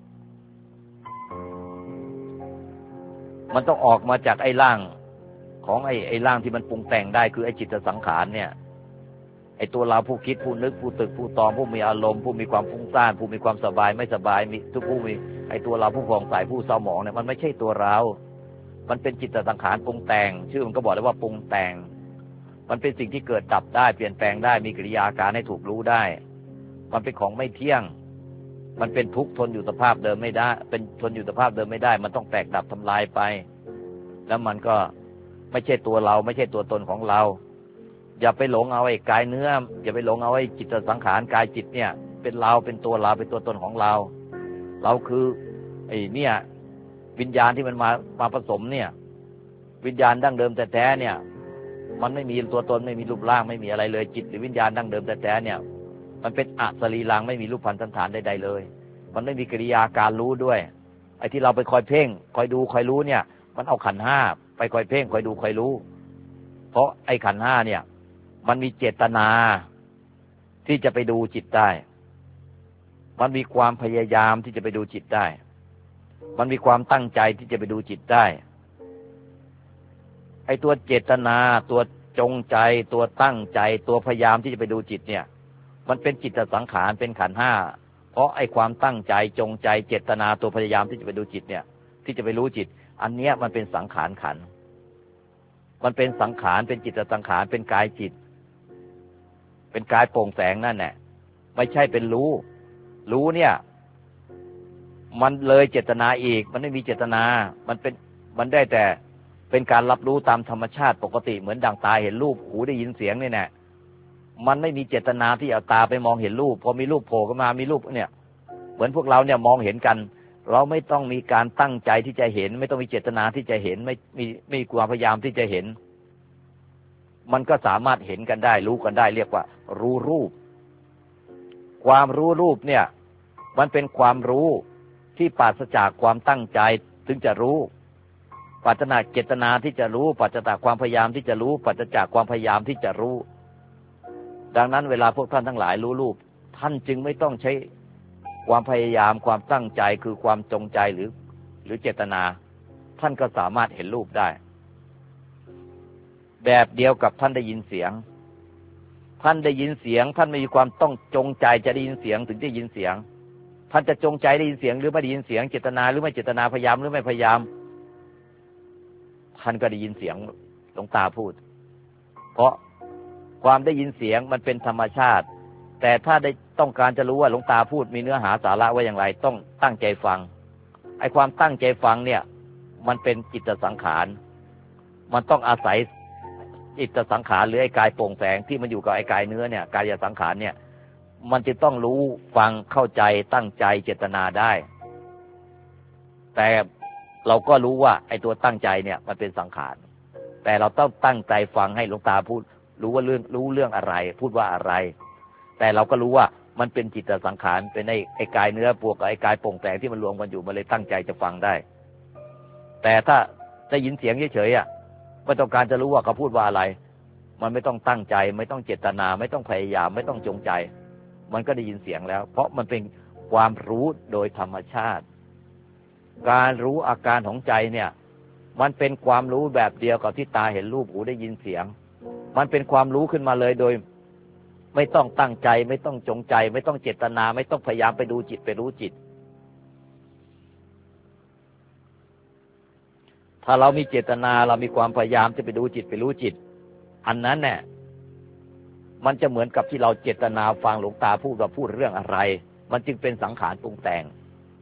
มันต้องออกมาจากไอ้ร่างของไอ้ร่างที่มันปรุงแต่งได้คือไอ้จิตสังขารเนี่ยไอ้ตัวเราผู้คิดผู้นึกผู้ตึกผู้ตองผู้มีอารมณ์ผู้มีความฟุ้งซ่านผู้มีความสบายไม่สบายมีทุกผู้มีไอ้ตัวเราผู้ผ่องใสผู้เศร้าหมองเนี่ยมันไม่ใช่ตัวเรามันเป็นจิตสังขารปรุงแต่งชื่อมันก็บอกเลยว่าปรุงแต่งมันเป็นสิ่งที่เกิดดับได้เปลี่ยนแปลงได้มีกิริยาการให้ถูกรู้ได้มันเป็นของไม่เที่ยงมันเป็นทุกข์ทนอยู่สภาพเดิมไม่ได้เป็นทนอยู่สภาพเดิมไม่ได้มันต้องแตกดับทำลายไปแล้วมันก็ไม่ใช่ตัวเราไม่ใช่ตัวตนของเราอย่าไปหลงเอาไอ้กายเนื้ออย่าไปหลงเอาไอ้จิตสังขารกายจิตเนี่ยเป็นเราเป็นตัวเราเป็นตัวตนของเราเราคือไอ้เนี่ยวิญญาณที่มันมาผสมเนี่ยวิญญาณดั้งเดิมแท้ๆเนี่ยมันไม่มีตัวตนไม่มีรูปร่างไม่มีอะไรเลยจิตหรือวิญญาณดั้งเดิมแท้ๆเนี่ยมันเป็นอสรีรังไม่มีรูปพรรณสันฐานใดๆเลยมันไม่มีกิริยาการรู้ด้วยไอ้ที่เราไปคอยเพ่งคอยดูคอยรู้เนี่ยมันเอาขันธ์ห้าไปคอยเพ่งคอยดูคอยรู้เพราะไอ้ขันธ์ห้าเนี่ยมันมีเจตนาที่จะไปดูจิตได้มันมีความพยายามที่จะไปดูจิตได้มันมีความตั้งใจที่จะไปดูจิตได้ไอ้ตัวเจตนาตัวจงใจตัวตั้งใจตัวพยายามที่จะไปดูจิตเนี่ยมันเป็นจิตสังขารเป็นขันธ์ห้าเพราะไอ้ความตั้งใจจงใจเจตนาตัวพยายามที่จะไปดูจิตเนี่ยที่จะไปรู้จิตอันเนี้ยมันเป็นสังขารขันธ์มันเป็นสังขารเป็นจิตสังขารเป็นกายจิตเป็นกายโปร่งแสงนั่นแหละไม่ใช่เป็นรู้เนี่ยมันเลยเจตนาอีกมันไม่มีเจตนามันได้แต่เป็นการรับรู้ตามธรรมชาติปกติเหมือนดั่งตาเห็นรูปหูได้ยินเสียงนี่แหละมันไม่มีเจตนาที่เอาตาไปมองเห็นรูปพอมีรูปโผล่ขึ้นมามีรูปเนี่ยเหมือนพวกเราเนี่ยมองเห็นกันเราไม่ต้องมีการตั้งใจที่จะเห็นไม่ต้องมีเจตนาที่จะเห็นไม่มีความพยายามที่จะเห็นมันก็สามารถเห็นกันได้รู้กันได้เรียกว่ารู้รูปความรู้รูปเนี่ยมันเป็นความรู้ที่ปราศจากความตั้งใจถึงจะรู้ปราศจากเจตนาที่จะรู้ปราศจากความพยายามที่จะรู้ปราศจากความพยายามที่จะรู้ดังนั้นเวลาพวกท่านทั้งหลายรู้รูปท่านจึงไม่ต้องใช้ความพยายามความตั้งใจคือความจงใจหรือเจตนาท่านก็สามารถเห็นรูปได้แบบเดียวกับท่านได้ยินเสียงท่านได้ยินเสียงท่านไม่มีความต้องจงใจจะได้ยินเสียงถึงได้ยินเสียงท่านจะจงใจได้ยินเสียงหรือไม่ได้ยินเสียงเจตนาหรือไม่เจตนาพยายามหรือไม่พยายามท่านก็ได้ยินเสียงหลวงตาพูดเพราะความได้ยินเสียงมันเป็นธรรมชาติแต่ถ้าได้ต้องการจะรู้ว่าหลวงตาพูดมีเนื้อหาสาระว่าอย่างไรต้องตั้งใจฟังไอ้ความตั้งใจฟังเนี่ยมันเป็นจิตสังขารมันต้องอาศัยจิตสังขารหรือไอ้กายโปร่งแสงที่มันอยู่กับไอ้กายเนื้อเนี่ยกายสังขารเนี่ยมันจะต้องรู้ฟังเข้าใจตั้งใจเจตนาได้แต่เราก็รู้ว่าไอ้ตัวตั้งใจเนี่ยมันเป็นสังขารแต่เราต้องตั้งใจฟังให้หลวงตาพูดรู้ว่ารู้เรื่องอะไรพูดว่าอะไรแต่เราก็รู้ว่ามันเป็นจิตสังขารเป็นไอ้กายเนื้อปวกกับไอ้กายโปร่งแสงที่มันรวมกันอยู่มันเลยตั้งใจจะฟังได้แต่ถ้าได้ยินเสียงเฉยๆไม่ต้องการจะรู้ว่าเขาพูดว่าอะไรมันไม่ต้องตั้งใจไม่ต้องเจตนาไม่ต้องพยายามไม่ต้องจงใจมันก็ได้ยินเสียงแล้วเพราะมันเป็นความรู้โดยธรรมชาติการรู้อาการของใจเนี่ยมันเป็นความรู้แบบเดียวกับที่ตาเห็นรูปหูได้ยินเสียงมันเป็นความรู้ขึ้นมาเลยโดยไม่ต้องตั้งใจไม่ต้องจงใจไม่ต้องเจตนาไม่ต้องพยายามไปดูจิตไปรู้จิตถ้าเรามีเจตนาเรามีความพยายามจะไปดูจิตไปรู้จิตอันนั้นเนี่ยมันจะเหมือนกับที่เราเจตนาฟังหลวงตาพูดว่าพูดเรื่องอะไรมันจึงเป็นสังขารปรุงแต่ง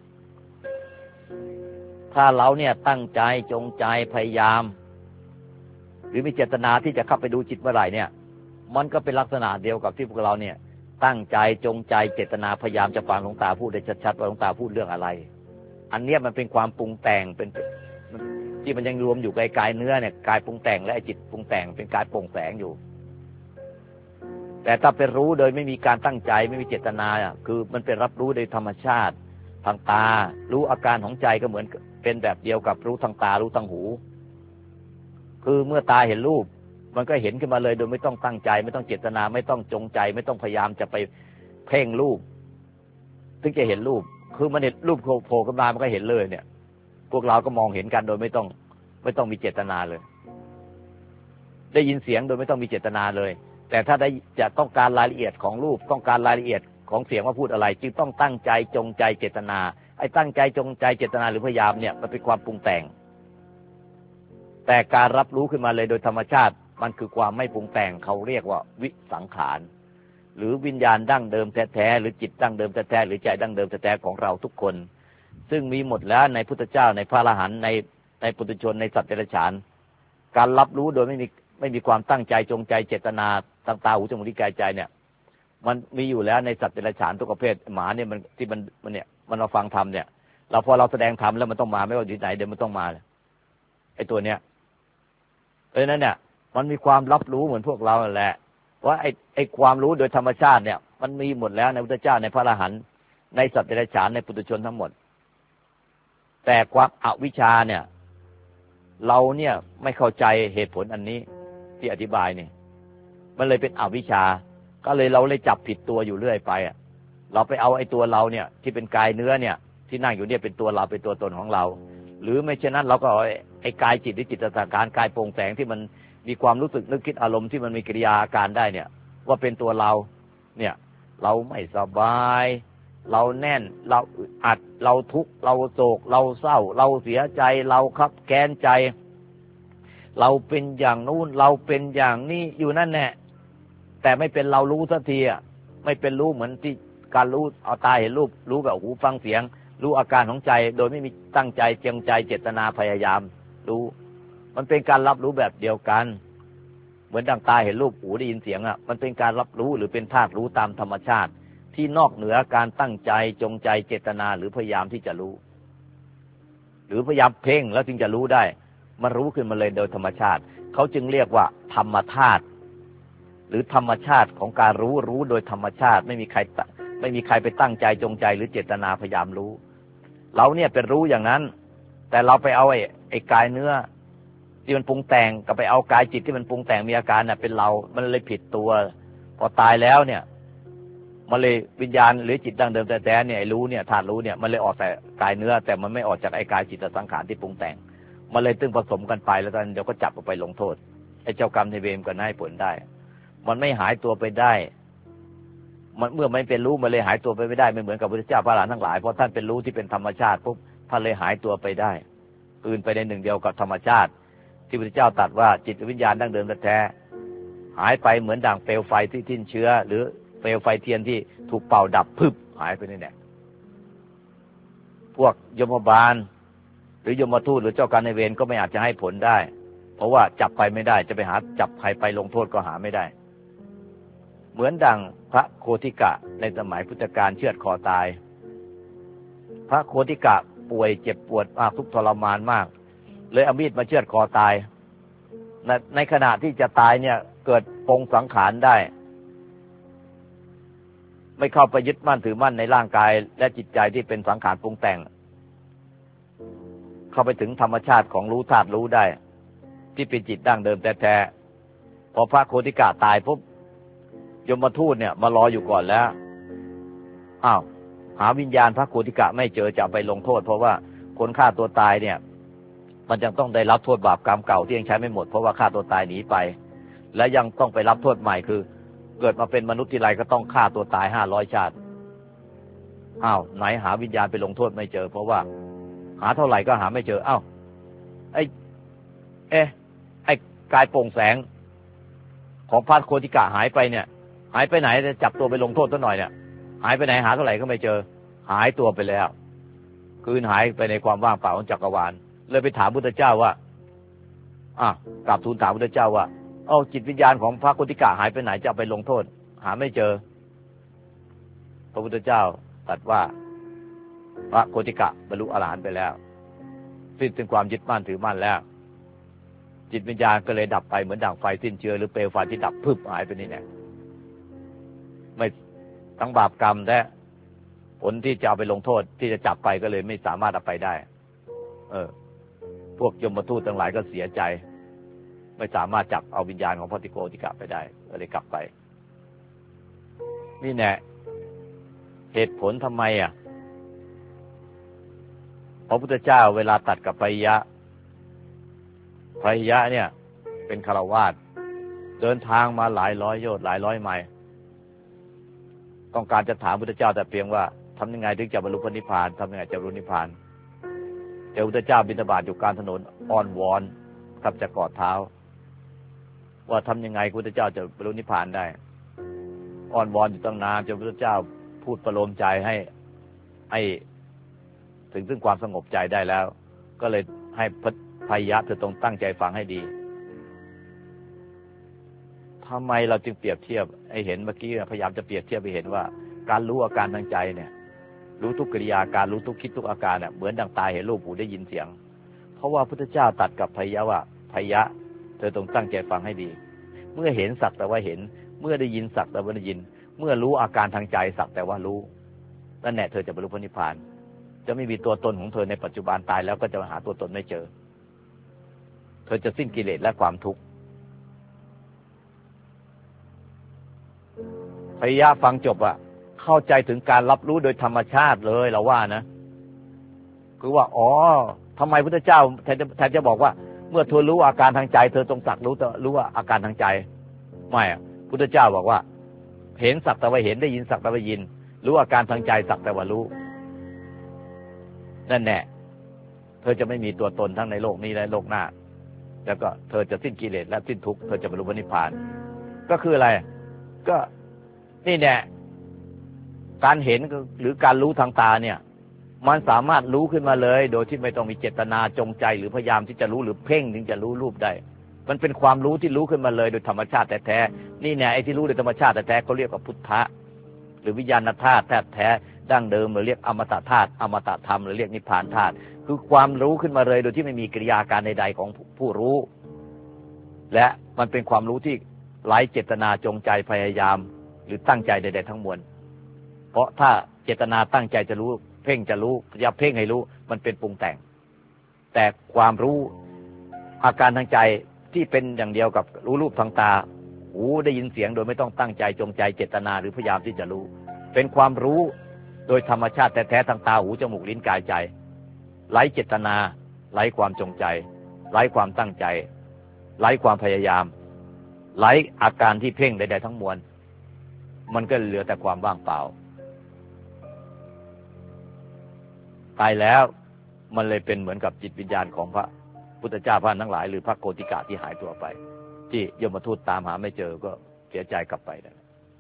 ถ้าเราเนี่ยตั้งใจจงใจพยายามหรือมีเจตนาที่จะเข้าไปดูจิตเมื่อไหร่เนี่ยมันก็เป็นลักษณะเดียวกับที่พวกเราเนี่ยตั้งใจจงใจเจตนาพยายามจะฟังหลวงตาพูดได้ชัดๆว่าหลวงตาพูดเรื่องอะไรอันเนี้ยมันเป็นความปรุงแต่งเป็นที่มันยังรวมอยู่กับกายเนื้อเนี่ยกายปรุงแต่งและจิตปรุงแต่งเป็นกายโปร่งแสงอยู่แต่ถ้าเป็นรู้โดยไม่มีการตั้งใจไม่มีเจตนาคือมันเป็นรับรู้โดยธรรมชาติทางตารู้อาการของใจก็เหมือนเป็นแบบเดียวกับรู้ทางตารู้ทางหูคือเมื่อตาเห็นรูปมันก็เห็นขึ้นมาเลยโดยไม่ต้องตั้งใจไม่ต้องเจตนาไม่ต้องจงใจไม่ต้องพยายามจะไปเพ่งรูปถึงจะเห็นรูปคือมันเห็นรูปโผล่ขึ้นมามันก็เห็นเลยเนี่ยพวกเราก็มองเห็นกันโดยไม่ต้องมีเจตนาเลยได้ยินเสียงโดยไม่ต้องมีเจตนาเลยแต่ถ้าได้จะต้องการรายละเอียดของรูปต้องการรายละเอียดของเสียงว่าพูดอะไรจึงต้องตั้งใจจงใจเจตนาไอ้ตั้งใจจงใจเจตนาหรือพยายามเนี่ยมันเป็นความปรุงแต่งแต่การรับรู้ขึ้นมาเลยโดยธรรมชาติมันคือความไม่ปรุงแต่งเขาเรียกว่าวิสังขารหรือวิญญาณดั้งเดิมแท้ๆหรือจิตดั้งเดิมแท้ๆหรือใจดั้งเดิมแท้ๆของเราทุกคนซึ่งมีหมดแล้วในพุทธเจ้าในพระอรหันต์ในปุถุชนในสัตว์เดรัจฉานการรับรู้โดยไม่มีความตั้งใจจงใจเจตนาตั้งตาหูจมูกลิ้นกายใจเนี่ยมันมีอยู่แล้วในสัตว์เดรัจฉานทุกประเภทหมาเนี่ยมันที่มันเนี่ยมันมาฟังธรรมเนี่ยเราพอเราแสดงธรรมแล้วมันต้องมาไม่ว่าอยู่ไหนเดี๋ยวมันต้องมาไอ้ตัวเนี้ยเพราะฉะนั้นเนี่ยมันมีความรับรู้เหมือนพวกเราแหละว่าไอ้ความรู้โดยธรรมชาติเนี่ยมันมีหมดแล้วในพุทธเจ้าในพระอรหันต์ในสัตว์เดรัจฉานในปุถุชนทั้งหมดแต่ความอวิชชาเนี่ยเราเนี่ยไม่เข้าใจเหตุผลอันนี้ที่อธิบายนี่มันเลยเป็นอวิชชาก็เลยเราเลยจับผิดตัวอยู่เรื่อยไปเราไปเอาไอ้ตัวเราเนี่ยที่เป็นกายเนื้อเนี่ยที่นั่งอยู่เนี่ยเป็นตัวเราเป็นตัวตนของเราหรือไม่เช่นนั้นเราก็เอาไอ้กายจิตหรือจิตสังขารกายโปร่งแสงที่มันมีความรู้สึกนึกคิดอารมณ์ที่มันมีกิริยาอาการได้เนี่ยว่าเป็นตัวเราเนี่ยเราไม่สบายเราแน่นเราอึดอัดเราทุกข์เราโศกเราเศร้าเราเสียใจเราคับแค้นใจเราเป็นอย่างนู้นเราเป็นอย่างนี้อยู่นั่นแหละแต่ไม่เป็นเรารู้สักทีไม่เป็นรู้เหมือนที่การรู้เอาตาเห็นรูปรู้แบบหูฟังเสียงรู้อาการของใจโดยไม่มีตั้งใจจงใจเจตนาพยายามรู้มันเป็นการรับรู้แบบเดียวกันเหมือนดังตาเห็นรูปหูได้ยินเสียงมันเป็นการรับรู้หรือเป็นธาตุรู้ตามธรรมชาติที่นอกเหนือการตั้งใจจงใจเจตนาหรือพยายามที่จะรู้หรือพยายามเพ่งแล้วจึงจะรู้ได้มันรู้ขึ้นมาเลยโดยธรรมชาติเขาจึงเรียกว่าธรรมธาตุหรือธรรมชาติของการรู้โดยธรรมชาติไม่มีใครไปตั้งใจจงใจหรือเจตนาพยายามรู้เราเนี่ยเป็นรู้อย่างนั้นแต่เราไปเอาไอ้กายเนื้อที่มันปรุงแต่งกับไปเอากายจิตที่มันปรุงแต่งมีอาการน่ะเป็นเรามันเลยผิดตัวพอตายแล้วเนี่ยมันเลยวิญญาณหรือจิตดั้งเดิมแต่เนี่ยไอ้รู้เนี่ยธาตุรู้เนี่ยมันเลยออกแต่กายเนื้อแต่มันไม่ออกจากไอ้กายจิตสังขารที่ปรุงแต่งมันเลยตึงผสมกันไปแล้วตอนเดี๋ยวก็จับเอาไปลงโทษไอ้เจ้ากรรมในเวรก็ให้ผลได้มันไม่หายตัวไปได้มันเมื่อไม่เป็นรู้มันเลยหายตัวไปไม่ได้ไม่เหมือนกับพระพุทธเจ้าพระอรหันต์ทั้งหลายเพราะท่านเป็นรู้ที่เป็นธรรมชาติปุ๊บท่านเลยหายตัวไปได้อื่นไปในหนึ่งเดียวกับธรรมชาติที่พระพุทธเจ้าตรัสว่าจิตวิญญาณดั้งเดิมแท้หายไปเหมือนดั่งเปลวไฟที่ทิ้นเชื้อหรือเปลวไฟเทียนที่ถูกเป่าดับพึบหายไปนี่แหละพวกยมบาลหรือยมทูตหรือเจ้ากรรมนายเวรก็ไม่อาจจะให้ผลได้เพราะว่าจับไปไม่ได้จะไปหาจับใครไปลงโทษก็หาไม่ได้เหมือนดั่งพระโคติกะในสมัยพุทธกาลเชือดคอตายพระโคติกะป่วยเจ็บปวดมากทุกข์ทรมานมากเลยเอามีดมาเชือดคอตายในขณะที่จะตายเนี่ยเกิดปรงสังขารได้ไม่เข้าไปยึดมั่นถือมั่นในร่างกายและจิตใจที่เป็นสังขารปรุงแต่งเข้าไปถึงธรรมชาติของรู้ธาตุรู้ได้ที่เป็นจิตดั้งเดิมแท้ๆพอพระโคติกะตายปุ๊บยมทูตเนี่ยมารออยู่ก่อนแล้วอ้าวหาวิญญาณพระโคติกะไม่เจอจะไปลงโทษเพราะว่าคนฆ่าตัวตายเนี่ยมันยังต้องได้รับโทษบาปกรรมเก่าที่ยังใช้ไม่หมดเพราะว่าฆ่าตัวตายหนีไปและยังต้องไปรับโทษใหม่คือเกิดมาเป็นมนุษย์ทีไรก็ต้องฆ่าตัวตาย500 ชาติอ้าวไหนหาวิญญาณไปลงโทษไม่เจอเพราะว่าหาเท่าไหร่ก็หาไม่เจออ้าวไอ้กายโปร่งแสงของพระโคติกะหายไปเนี่ยหายไปไหนจะจับตัวไปลงโทษซะหน่อยเนี่ยหายไปไหนหาเท่าไหร่ก็ไม่เจอหายตัวไปแล้วคืนหายไปในความว่างเปล่าของจักรวาลเลยไปถามพุทธเจ้าว่ากราบทูลถามพุทธเจ้าว่าจิตวิญญาณของพระโคติกะหายไปไหนจะไปลงโทษหาไม่เจอพระพุทธเจ้าตรัสว่าพระโคติกะบรรลุอรหันต์ไปแล้วสิ้นถึงความยึดมั่นถือมั่นแล้วจิตวิญญาณก็เลยดับไปเหมือนดั่งไฟสิ้นเชื้อหรือเปลวไฟที่ดับพึบหายไปนี่แหละไม่ทั้งบาปกรรมและผลที่จะเอาไปลงโทษที่จะจับไปก็เลยไม่สามารถเอาไปได้พวกยมทูตทั้งหลายก็เสียใจไม่สามารถจับเอาวิญญาณของพระโคติกะไปได้ก็เลยกลับไปนี่แน่เหตุผลทำไมพระพุทธเจ้าเวลาตัดกับพยะเนี่ยเป็นฆราวาสเดินทางมาหลายร้อยโยชน์หลายร้อยไมล์ต้องการจะถามพุทธเจ้าแต่เพียงว่าทำยังไงถึงจะบรรลุพระนิพพานทำยังไงจะบรรลุนิพพานเจ้าพุทธเจ้าบิณฑบาตอยู่กลางถนนอ้อนวอนครับจะกอดเท้าว่าทำยังไงพุทธเจ้าจะบรรลุนิพพานได้อ้อนวอนอยู่ตั้งนานจนพุทธเจ้าพูดประโลมใจให้ถึงซึ่งความสงบใจได้แล้วก็เลยให้พยะเธอต้องตั้งใจฟังให้ดีทำไมเราจึงเปรียบเทียบให้เห็นเมื่อกี้พยายามจะเปรียบเทียบให้เห็นว่าการรู้อาการทางใจเนี่ยรู้ทุกกิริยาการรู้ทุกคิดทุกอาการเนี่ยเหมือนดังตาเห็นรูปหูได้ยินเสียงเพราะว่าพุทธเจ้าตัดกับพยะว่าพยะเธอต้องตั้งใจฟังให้ดีเมื่อเห็นสักแต่ว่าเห็นเมื่อได้ยินสักแต่ว่าได้ยินเมื่อรู้อาการทางใจสักแต่ว่ารู้นั่นแหละเธอจะบรรลุพระนิพพานจะไม่มีตัวตนของเธอในปัจจุบันตายแล้วก็จะหาตัวตนไม่เจอเธอจะสิ้นกิเลสและความทุกข์พยะฟังจบเข้าใจถึงการรับรู้โดยธรรมชาติเลยเราว่านะคือว่าทำไมพุทธเจ้าแทนจะบอกว่าเมื่อเธอรู้อาการทางใจเธอต้องสักรู้ว่าอาการทางใจไม่พุทธเจ้าบอกว่าเห็นสักแต่ว่าเห็นได้ยินสักแต่ว่ายินรู้อาการทางใจสักแต่ว่ารู้นั่นแน่เธอจะไม่มีตัวตนทั้งในโลกนี้และโลกหน้าแล้วก็เธอจะสิ้นกิเลสและสิ้นทุกข์เธอจะบรรลุพระนิพพานก็คืออะไรก็นี่แน่การเห็นหรือการรู้ทางตาเนี่ยมันสามารถรู้ขึ้นมาเลยโดยที่ไม่ต้องมีเจตนาจงใจหรือพยายามที่จะรู้หรือเพ่งถึงจะรู้รูปได้มันเป็นความรู้ที่รู้ขึ้นมาเลยโดยธรรมชาติแท้ๆนี่แน่ไอ้ที่รู้โดยธรรมชาติแท้ๆเขาเรียกว่าพุทธะหรือวิญญาณธาตุแท้ๆดั้งเดิมหรือเรียกอมตะธาตุอมตะธรรมหรือเรียกนิพพานธาตุคือความรู้ขึ้นมาเลยโดยที่ไม่มีกิริยาการใดๆของผู้รู้และมันเป็นความรู้ที่ไร้เจตนาจงใจพยายามหรือตั้งใจใดๆทั้งมวลเพราะถ้าเจตนาตั้งใจจะรู้เพ่งจะรู้พยายามเพ่งให้รู้มันเป็นปรุงแต่งแต่ความรู้อาการทางใจที่เป็นอย่างเดียวกับรู้รูปทางตาหูได้ยินเสียงโดยไม่ต้องตั้งใจจงใจเจตนาหรือพยายามที่จะรู้เป็นความรู้โดยธรรมชาติแท้ๆทางตาหูจมูกลิ้นกายใจไร้เจตนาไร้ความจงใจไร้ความตั้งใจไร้ความพยายามไร้อาการที่เพ่งใดๆทั้งมวลมันก็เหลือแต่ความว่างเปล่าตายแล้วมันเลยเป็นเหมือนกับจิตวิญญาณของพระพุทธเจ้าพระทั้งหลายหรือพระโกติกะที่หายตัวไปที่ยมทูตตามหาไม่เจอก็เสียใจกลับไปนะ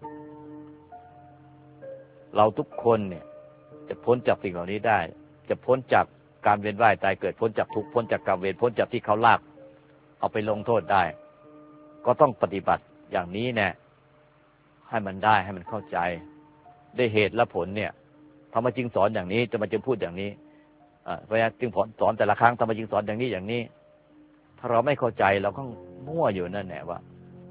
เราทุกคนเนี่ยจะพ้นจากสิ่งเหล่านี้ได้จะพ้นจากการเวียนว่ายตายเกิดพ้นจากทุกข์พ้นจากกรรมเวรพ้นจากที่เขาลากเอาไปลงโทษได้ก็ต้องปฏิบัติอย่างนี้แน่ให้มันได้ให้มันเข้าใจได้เหตุและผลเนี่ยทำไมจึงสอนอย่างนี้จะมาจึงพูดอย่างนี้เพราะฉะนั้นจึงสอนแต่ละครั้งทำไมจึงสอนอย่างนี้อย่างนี้ถ้าเราไม่เข้าใจเราก็มั่วอยู่นั่นแหละว่า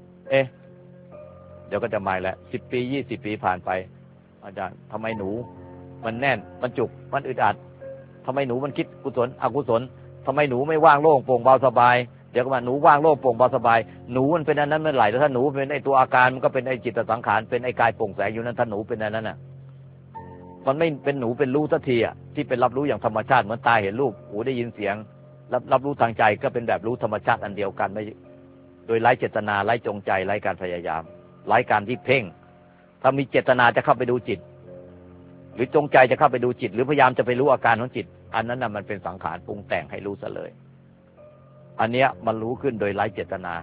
เดี๋ยวก็จะมาแล้ว10 ปี 20 ปีผ่านไปอาจารย์ทำไมหนูมันแน่นมันจุกมันอึดอัดทำไมหนูมันคิดกุศลอกุศลทำไมหนูไม่ว่างโล่งโปร่งเบาสบายเดี๋ยวก็มาหนูว่างโล่งโปร่งเบาสบายหนูมันเป็นอันนั้นเมื่อไหร่แล้วถ้าหนูเป็นไอตัวอาการมันก็เป็นไอจิตสังขารเป็นไอกายโปร่งแสงอยู่นั้นถ้าหนูเป็นอันนั้นน่ะมันไม่เป็นหนูเป็นรู้สักทีอ่ะที่เป็นรับรู้อย่างธรรมชาติเหมือนตาเห็นรูปหูได้ยินเสียงรับรู้ทางใจก็เป็นแบบรู้ธรรมชาติอันเดียวกันไม่โดยไร้เจตนาไร้จงใจไร้การพยายามไร้การที่เพ่งถ้ามีเจตนาจะเข้าไปดูจิตหรือจงใจจะเข้าไปดูจิตหรือพยายามจะไปรู้อาการของจิตอันนั้นน่ะมันเป็นสังขารปรุงแต่งให้รู้ซะเลยอันเนี้ยมันรู้ขึ้นโดยไร้เจตนา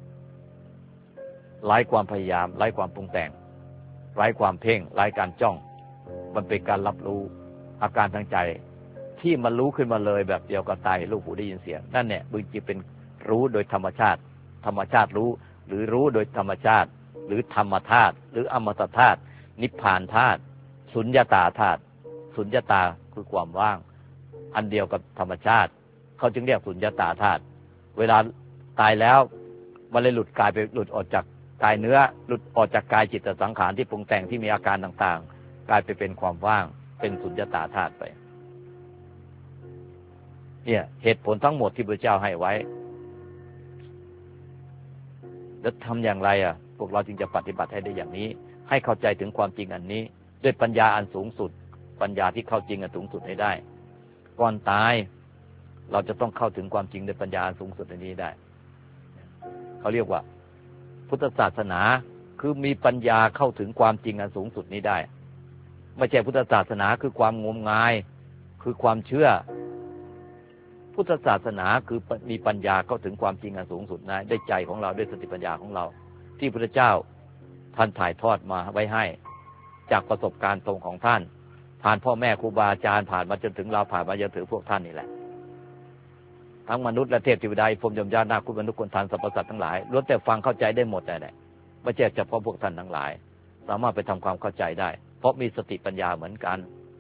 ไร้ความพยายามไร้ความปรุงแต่งไร้ความเพ่งไร้การจ้องมันเป็นการรับรู้อาการทางใจที่มันรู้ขึ้นมาเลยแบบเดียวกับตาเห็นรูปหูได้ยินเสียงนั่นเนี่ยบึงจิตเป็นรู้โดยธรรมชาติธรรมชาติรู้หรือรู้โดยธรรมชาติหรือธรรมธาตุหรืออมตะธาตุนิพพานธาตุสุญญตาธาตุสุญญตาคือความว่างอันเดียวกับธรรมชาติเขาจึงเรียกสุญญตาธาตุเวลาตายแล้วมันเลยหลุดกายไปหลุดออกจากกายเนื้อหลุดออกจากกายจิตสังขารที่ปรุงแต่งที่มีอาการต่างๆกลายไปเป็นความว่างเป็นสุญญตาธาตุไปเนี่ยเหตุผลทั้งหมดที่พระเจ้าให้ไว้แล้วทำอย่างไรพวกเราจึงจะปฏิบัติให้ได้อย่างนี้ให้เข้าใจถึงความจริงอันนี้ด้วยปัญญาอันสูงสุดปัญญาที่เข้าจริงอันสูงสุดให้ได้ก่อนตายเราจะต้องเข้าถึงความจริงด้วยปัญญาอันสูงสุดอันนี้ได้เขาเรียกว่าพุทธศาสนาคือมีปัญญาเข้าถึงความจริงอันสูงสุดนี้ได้ไม่ใช่พุทธศาสนาคือความงมงายคือความเชื่อพุทธศาสนาคือมีปัญญาเข้าถึงความจริงอันสูงสุดนะด้วยใจของเราด้วยสติปัญญาของเราที่พระเจ้าท่านถ่ายทอดมาไว้ให้จากประสบการณ์ตรงของท่านผ่านพ่อแม่ครูบาอาจารย์ผ่านมาจนถึงเราผ่านมาจนถึงพวกท่านนี่แหละทั้งมนุษย์และเทพเทวดาพรหมยมญาณนาคคุณมนุษย์คนทานสรรพสัตว์ทั้งหลายล้วนแต่ฟังเข้าใจได้หมดแต่ไม่ใช่เฉพาะพวกท่านทั้งหลายสามารถไปทำความเข้าใจได้เพราะมีสติปัญญาเหมือนกัน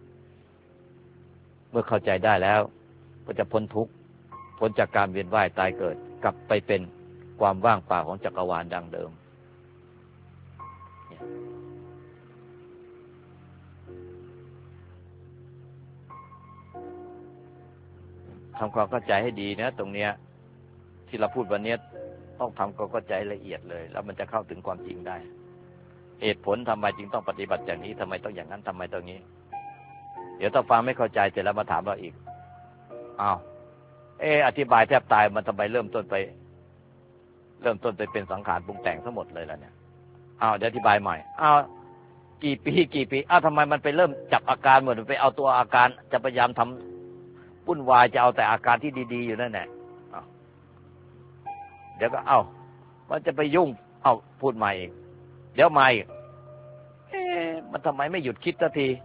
เมื่อเข้าใจได้แล้วก็จะพ้นทุกข์พ้นจากการเวียนว่ายตายเกิดกลับไปเป็นความว่างเปล่าของจักรวาลดังเดิมทำความเข้าใจให้ดีนะตรงเนี้ยที่เราพูดวันนี้ต้องทำความเข้าใจละเอียดเลยแล้วมันจะเข้าถึงความจริงได้เหตุผลทำไมจึงต้องปฏิบัติอย่างนี้ทำไมต้องอย่างนั้นทำไมตรงนี้เดี๋ยวถ้าฟังไม่เข้าใจเสร็จแล้วมาถามเราอีกอ้าวอธิบายแทบตายมันทำไมเริ่มต้นไปเป็นสังขารปรุงแต่งทั้งหมดเลยล่ะเนี่ยอ้าวเดี๋ยวอธิบายใหม่อ้าวกี่ปีอ้าวทำไมมันไปเริ่มจับอาการเหมือนไปเอาตัวอาการจะพยายามทำวุ่นวายจะเอาแต่อาการที่ดีๆอยู่นั่นแหละเดี๋ยวก็มันจะไปยุ่งพูดใหม่อีกเดี๋ยวใหม่มันทำไมไม่หยุดคิดสักที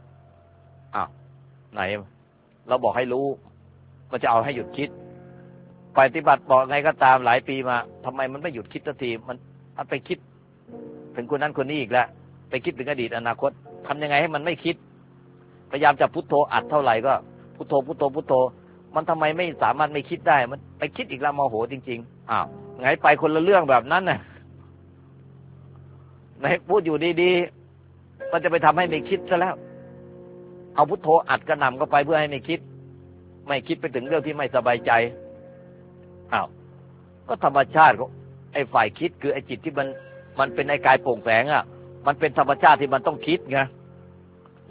ไหนเราบอกให้รู้มันจะเอาให้หยุดคิดปฏิบัติบอกไงก็ตามหลายปีมาทำไมมันไม่หยุดคิดสักทีมันไปคิดถึงคนนั้นคนนี้อีกแล้วไปคิดถึงอดีตอนาคตทำยังไงให้มันไม่คิดพยายามจะพุทโธอัดเท่าไหร่ก็พุทโธพุทโธพุทโธมันทำไมไม่สามารถไม่คิดได้มันไปคิดอีกแล้วโมโหจริงๆไงไปคนละเรื่องแบบนั้นน่ะไหนพูดอยู่ดีๆมันจะไปทำให้ไม่คิดซะแล้วเอาพุทโธอัดกระหน่ำเข้าไปเพื่อให้ไม่คิดไปถึงเรื่องที่ไม่สบายใจก็ธรรมชาติของไอ้ฝ่ายคิดคือไอ้จิตที่มันเป็นไอ้กายโปร่งแสงมันเป็นธรรมชาติที่มันต้องคิดไง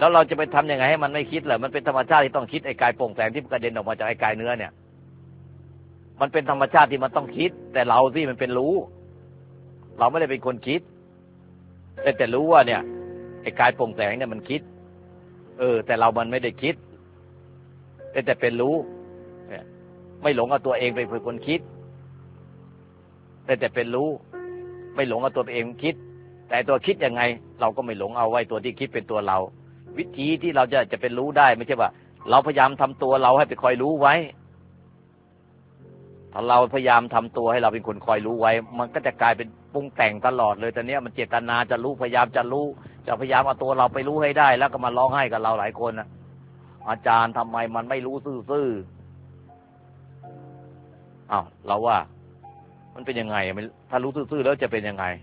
แล้วเราจะไปทำยังไงให้มันไม่คิดเหรอมันเป็นธรรมชาติที่ต้องคิดไอ้กายโปร่งแสงที่กระเด็นออกมาจากไอ้กายเนื้อเนี่ยมันเป็นธรรมชาติที่มันต้องคิดแต่เราสิมันเป็นรู้เราไม่ได้เป็นคนคิดแต่รู้ว่าเนี่ยไอ้กายโปร่งแสงเนี่ยมันคิดแต่เรามันไม่ได้คิดแต่เป็นรู้ไม่หลงเอาตัวเองเป็นคนคิดแต่เป็นรู้ไม่หลงเอาตัวเองคิดแต่ตัวคิดยังไงเราก็ไม่หลงเอาไว้ตัวที่คิดเป็นตัวเราวิธีที่เราจะเป็นรู้ได้ไม่ใช่ว่าเราพยายามทำตัวเราให้ไปคอยรู้ไว้ถ้าเราพยายามทำตัวให้เราเป็นคนคอยรู้ไว้มันก็จะกลายเป็นปรุงแต่งตลอดเลยแต่เนี้ยมันเจตนาจะรู้พยายามจะรู้จะพยายามเอาตัวเราไปรู้ให้ได้แล้วก็มาร้องไห้กับเราหลายคนนะอาจารย์ทำไมมันไม่รู้ซื่อๆอ้าวเราว่ามันเป็นยังไงถ้ารู้ซื่อๆแล้วจะเป็นยังไง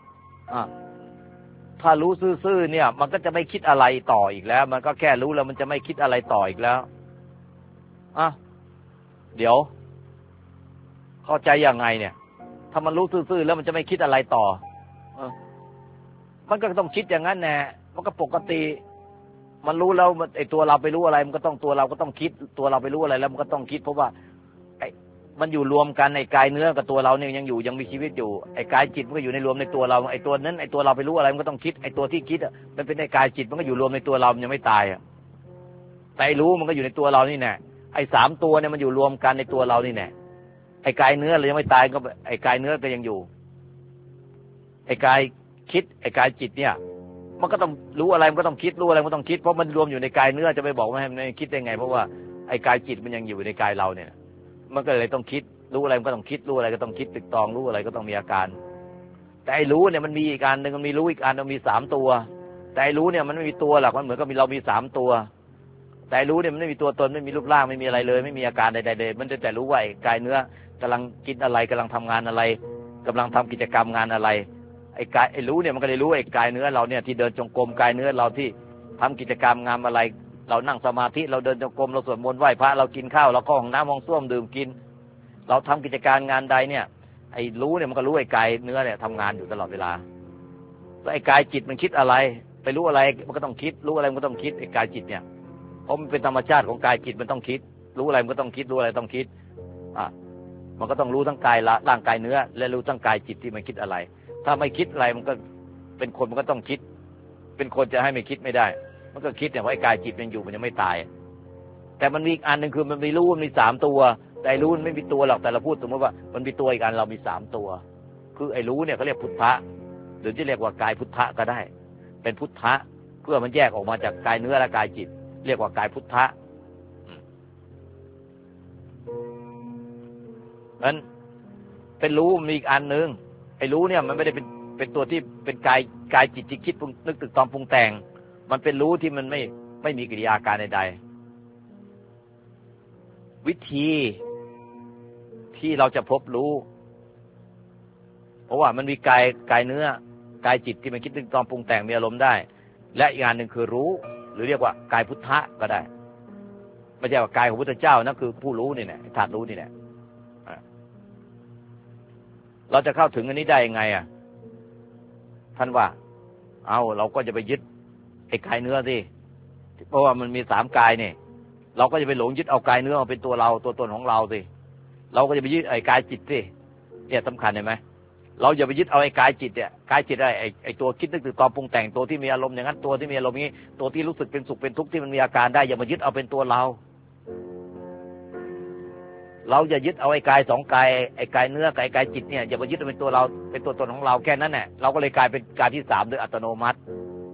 ถ้ารู้ซื่อๆเนี่ยมันก็จะไม่คิดอะไรต่ออีกแล้วมันก็แค่รู้แล้วมันจะไม่คิดอะไรต่ออีกแล้วเดี๋ยวเข้าใจยังไงเนี่ยถ้ามันรู้ซื่อๆแล้วมันจะไม่คิดอะไรต่อมันก็ต้องคิดอย่างนั้นแน่มันก็ปกติมันรู้แล้วไอ้ตัวเราไปรู้อะไรมันก็ต้องตัวเราก็ต้องคิดตัวเราไปรู้อะไรแล้วมันก็ต้องคิดเพราะว่ามันอยู่รวมกันไอ้กายเนื้อกับตัวเราเนี่ยยังอยู่ยังมีชีวิตอยู่ไอ้กายจิตมันก็อยู่ในรวมในตัวเราไอ้ตัวนั้นไอ้ตัวเราไปรู้อะไรมันก็ต้องคิดไอ้ตัวที่คิดมันเป็นไอ้กายจิตมันก็อยู่รวมในตัวเรามันยังไม่ตายแต่ไอ้รู้มันก็อยู่ในตัวเรานี่แน่ไอ้3ตัวเนี่ยมันอยู่รวมกันในตัวเรานี่แน่ไอ้กายเนื้อเรายังไม่ตายก็ไอ้กายเนื้อก็ยังอยู่ไอ้กายคิดไอ้กายจิตเนี่ยมันก็ต้องรู้อะไรมันก็ต้องคิดรู้อะไรมันก็ต้องคิดเพราะมันรวมอยู่ในกายเนื้อจะไปบอกว่าให้มันคิดได้ไงเพราะว่าไอ้กายจิตมันยังอยู่ในกายเราเนี่ยมันก็เลยต้องคิดรู้อะไรมันก็ต้องคิดรู้อะไรก็ต้องคิดตึกตองรู้อะไรก็ต้องมีอาการแต่ไอ้รู้เนี่ยมันมีอีกการหนึ่งมันมีรู้อีกอันมันมี3ตัวแต่ไอ้รู้เนี่ยมันไม่มีตัวหรอกมันเหมือนกับเรามี3ตัวแต่ไอ้รู้เนี่ยมันไม่มีตัวตนไม่มีรูปร่างไม่มีอะไรเลยไม่มีอาการใดๆเลยมันแต่รู้ว่าไอ้กายเนื้อกำลังคิดอะไรกำลังทำงานอะไรกำลังทำกิจกรรมงานอะไรไอ้กายไอ้รู้เนี่ยมันก็เลยรู้ไอ้กายเนื้อเราเนี่ยที่เดินจงกรมกายเนื้อเราที่ทำกิจกรรมงานอะไรเรานั่งสมาธิเราเดินจงกรมเราสวดมนต์ไหว้พระเรากินข้าวเราเข้าห้องน้ำห้องส้วมดื่มกินเราทำกิจการงานใดเนี่ยไอ้รู้เนี่ยมันก็รู้ไอ้กายเนื้อเนี่ยทำงานอยู่ตลอดเวลาแล้วไอ้กายจิตมันคิดอะไรไปรู้อะไรมันก็ต้องคิดรู้อะไรมันก็ต้องคิดไอ้กายจิตเนี่ยเพราะมันเป็นธรรมชาติของกายจิตมันต้องคิดรู้อะไรมันก็ต้องคิดรู้อะไรต้องคิดมันก็ต้องรู้ทั้งกายร่างกายเนื้อและรู้ทั้งกายจิตที่มันคิดอะไรถ้าไม่คิดอะไรมันก็เป็นคนมันก็ต้องคิดเป็นคนจะให้ไม่คิดไม่ได้มันก็คิดเนี่ยว่าไอ้กายจิตมันอยู่มันยังไม่ตายแต่มันมีอีกอันหนึ่งคือมันมีรู้มันมี3ตัวแต่รู้มันไม่มีตัวหรอกแต่เราพูดสมมติว่ามันมีตัวอีกอันเรามี3ตัวคือไอ้รู้เนี่ยเขาเรียกพุทธะหรือที่เรียกว่ากายพุทธะก็ได้เป็นพุทธะเพื่อมันแยกออกมาจากกายเนื้อและกายจิตเรียกว่ากายพุทธะนั้นเป็นรู้มีอีกอันหนึ่งไอ้รู้เนี่ยมันไม่ได้เป็นตัวที่เป็นกายจิตที่คิดนึกตึกตอมปรุงแต่งมันเป็นรู้ที่มันไม่มีกิริยาการใดๆวิธีที่เราจะพบรู้เพราะว่ามันมีกายเนื้อกายจิตที่มันคิดนึกตอมปรุงแต่งมีอารมณ์ได้และอีกอันหนึ่งคือรู้หรือเรียกว่ากายพุทธะก็ได้ไม่ใช่ว่ากายของพุทธเจ้านั่นคือผู้รู้นี่แหละธาตุรู้นี่แหละเราจะเข้าถึงอันนี้ได้ยังไงท่านว่าเราก็จะไปยึดไอ้กายเนื้อสิเพราะว่ามันมี3กายนี่เราก็จะไปหลงยึดเอากายเนื้อมาเป็นตัวเราตัวตนของเราสิเราก็จะไปยึดไอ้กายจิตสิเนี่ยสำคัญเห็นไหมเราอย่าไปยึดเอาไอ้กายจิตเนี่ยกายจิตไอ้ตัวคิดนึกตึกตอมปรุงแต่งตัวที่มีอารมณ์อย่างนั้นตัวที่มีอารมณ์นี้ตัวที่รู้สึกเป็นสุขเป็นทุกข์ที่มันมีอาการได้อย่ามายึดเอาเป็นตัวเราอย่ายึดเอาไอ้กาย2กายไอ้กายเนื้อกับไอ้กายจิตเนี่ยอย่ามายึดเอาเป็นตัวเราเป็นตัวตนของเราแค่นั้นแหละเราก็เลยกลายเป็นกายที่3โดยอัตโนมัติ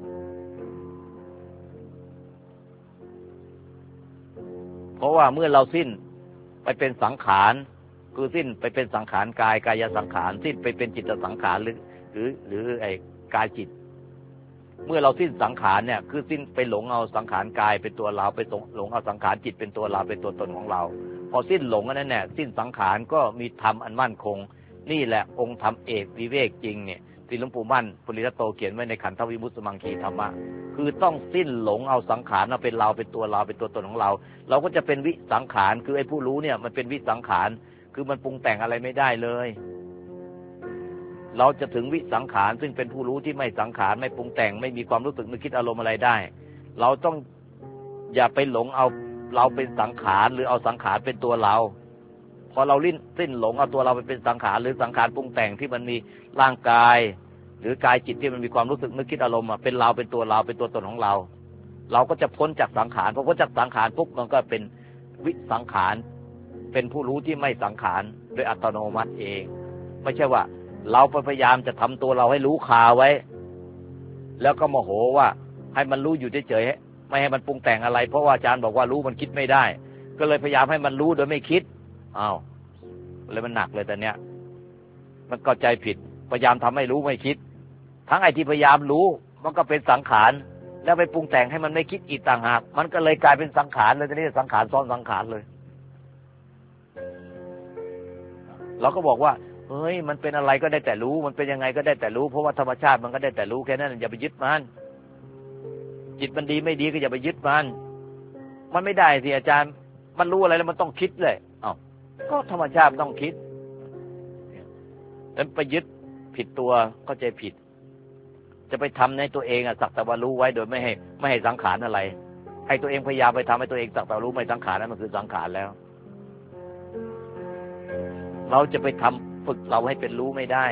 เพราะว่าเมื่อเราสิ้นไปเป็นสังขารคือสิ้นไปเป็นสังขารกายสังขารสิ้นไปเป็นจิตสังขารหรือไอ้กายจิตเมื่อเราสิ้นสังขารเนี่ยคือสิ้นไปหลงเอาสังขารกายเป็นตัวเราไปหลงเอาสังขารจิตเป็นตัวเราเป็นตัวตนของเราพอสิ้นหลงนั้นเนี่ยสิ้นสังขารก็มีธรรมอันมั่นคงนี่แหละองค์ธรรมเอกวิเวกจริงเนี่ยที่หลวงปู่มั่นปุริยโตเขียนไว้ในขันธวิมุตติสมังคีธรรมะคือต้องสิ้นหลงเอาสังขารมาเป็นเราเป็นตัวเราเป็นตัวตนของเราเราก็จะเป็นวิสังขารคือไอ้ผู้รู้เนี่ยมันเป็นวิสังขารคือมันปรุงแต่งอะไรไม่ได้เลยเราจะถึงวิสังขารซึ่งเป็นผู้รู้ที่ไม่สังขารไม่ปรุงแต่งไม่มีความรู้สึกนึกคิดอารมณ์อะไรได้เราต้องอย่าไปหลงเอาเราเป็นสังขารหรือเอาสังขารเป็นตัวเราพอเราสิ้นหลงเอาตัวเราไปเป็นสังขารหรือสังขารปรุงแต่งที่มันมีร่างกายหรือกายจิตที่มันมีความรู้สึกนึกคิดอารมณ์เป็นเราเป็นตัวเราเป็นตัวตนของเราเราก็จะพ้นจากสังขารพอพ้นจากสังขารปุ๊บมันก็เป็นวิสังขารเป็นผู้รู้ที่ไม่สังขารโดยอัตโนมัติเองไม่ใช่ว่าเราพยายามจะทำตัวเราให้รู้คาไว้แล้วก็โมโหว่าให้มันรู้อยู่เฉยๆไม่ให้มันปรุงแต่งอะไรเพราะว่าอาจารย์บอกว่ารู้มันคิดไม่ได้ก็เลยพยายามให้มันรู้โดยไม่คิดอ้าวเลยมันหนักเลยแต่เนี้ยมันเข้าใจผิดพยายามทำให้รู้ไม่คิดทั้งไอ้ที่พยายามรู้มันก็เป็นสังขารแล้วไปปรุงแต่งให้มันไม่คิดอีกต่างหากมันก็เลยกลายเป็นสังขารเลยทีนี้สังขารซ้อนสังขารเลยเราก็บอกว่าเฮ้ยมันเป็นอะไรก็ได้แต่รู้มันเป็นยังไงก็ได้แต่รู้เพราะว่าธรรมชาติมันก็ได้แต่รู้แค่นั้นอย่าไปยึดมันจิตมันดีไม่ดีก็อย่าไปยึดมันไม่ได้สิอาจารย์มันรู้อะไรแล้วมันต้องคิดเลยอ้าวก็ธรรมชาติต้องคิดแต่ไปยึดผิดตัวเข้าใจผิดจะไปทำในตัวเองสักแต่ว่ารู้ไว้โดยไม่ให้สังขารอะไรให้ตัวเองพยายามไปทำให้ตัวเองสักแต่รู้ไม่สังขารนั้นมันคือสังขารแล้วเราจะไปทำฝึกเราให้เป็นรู้ไม่ได้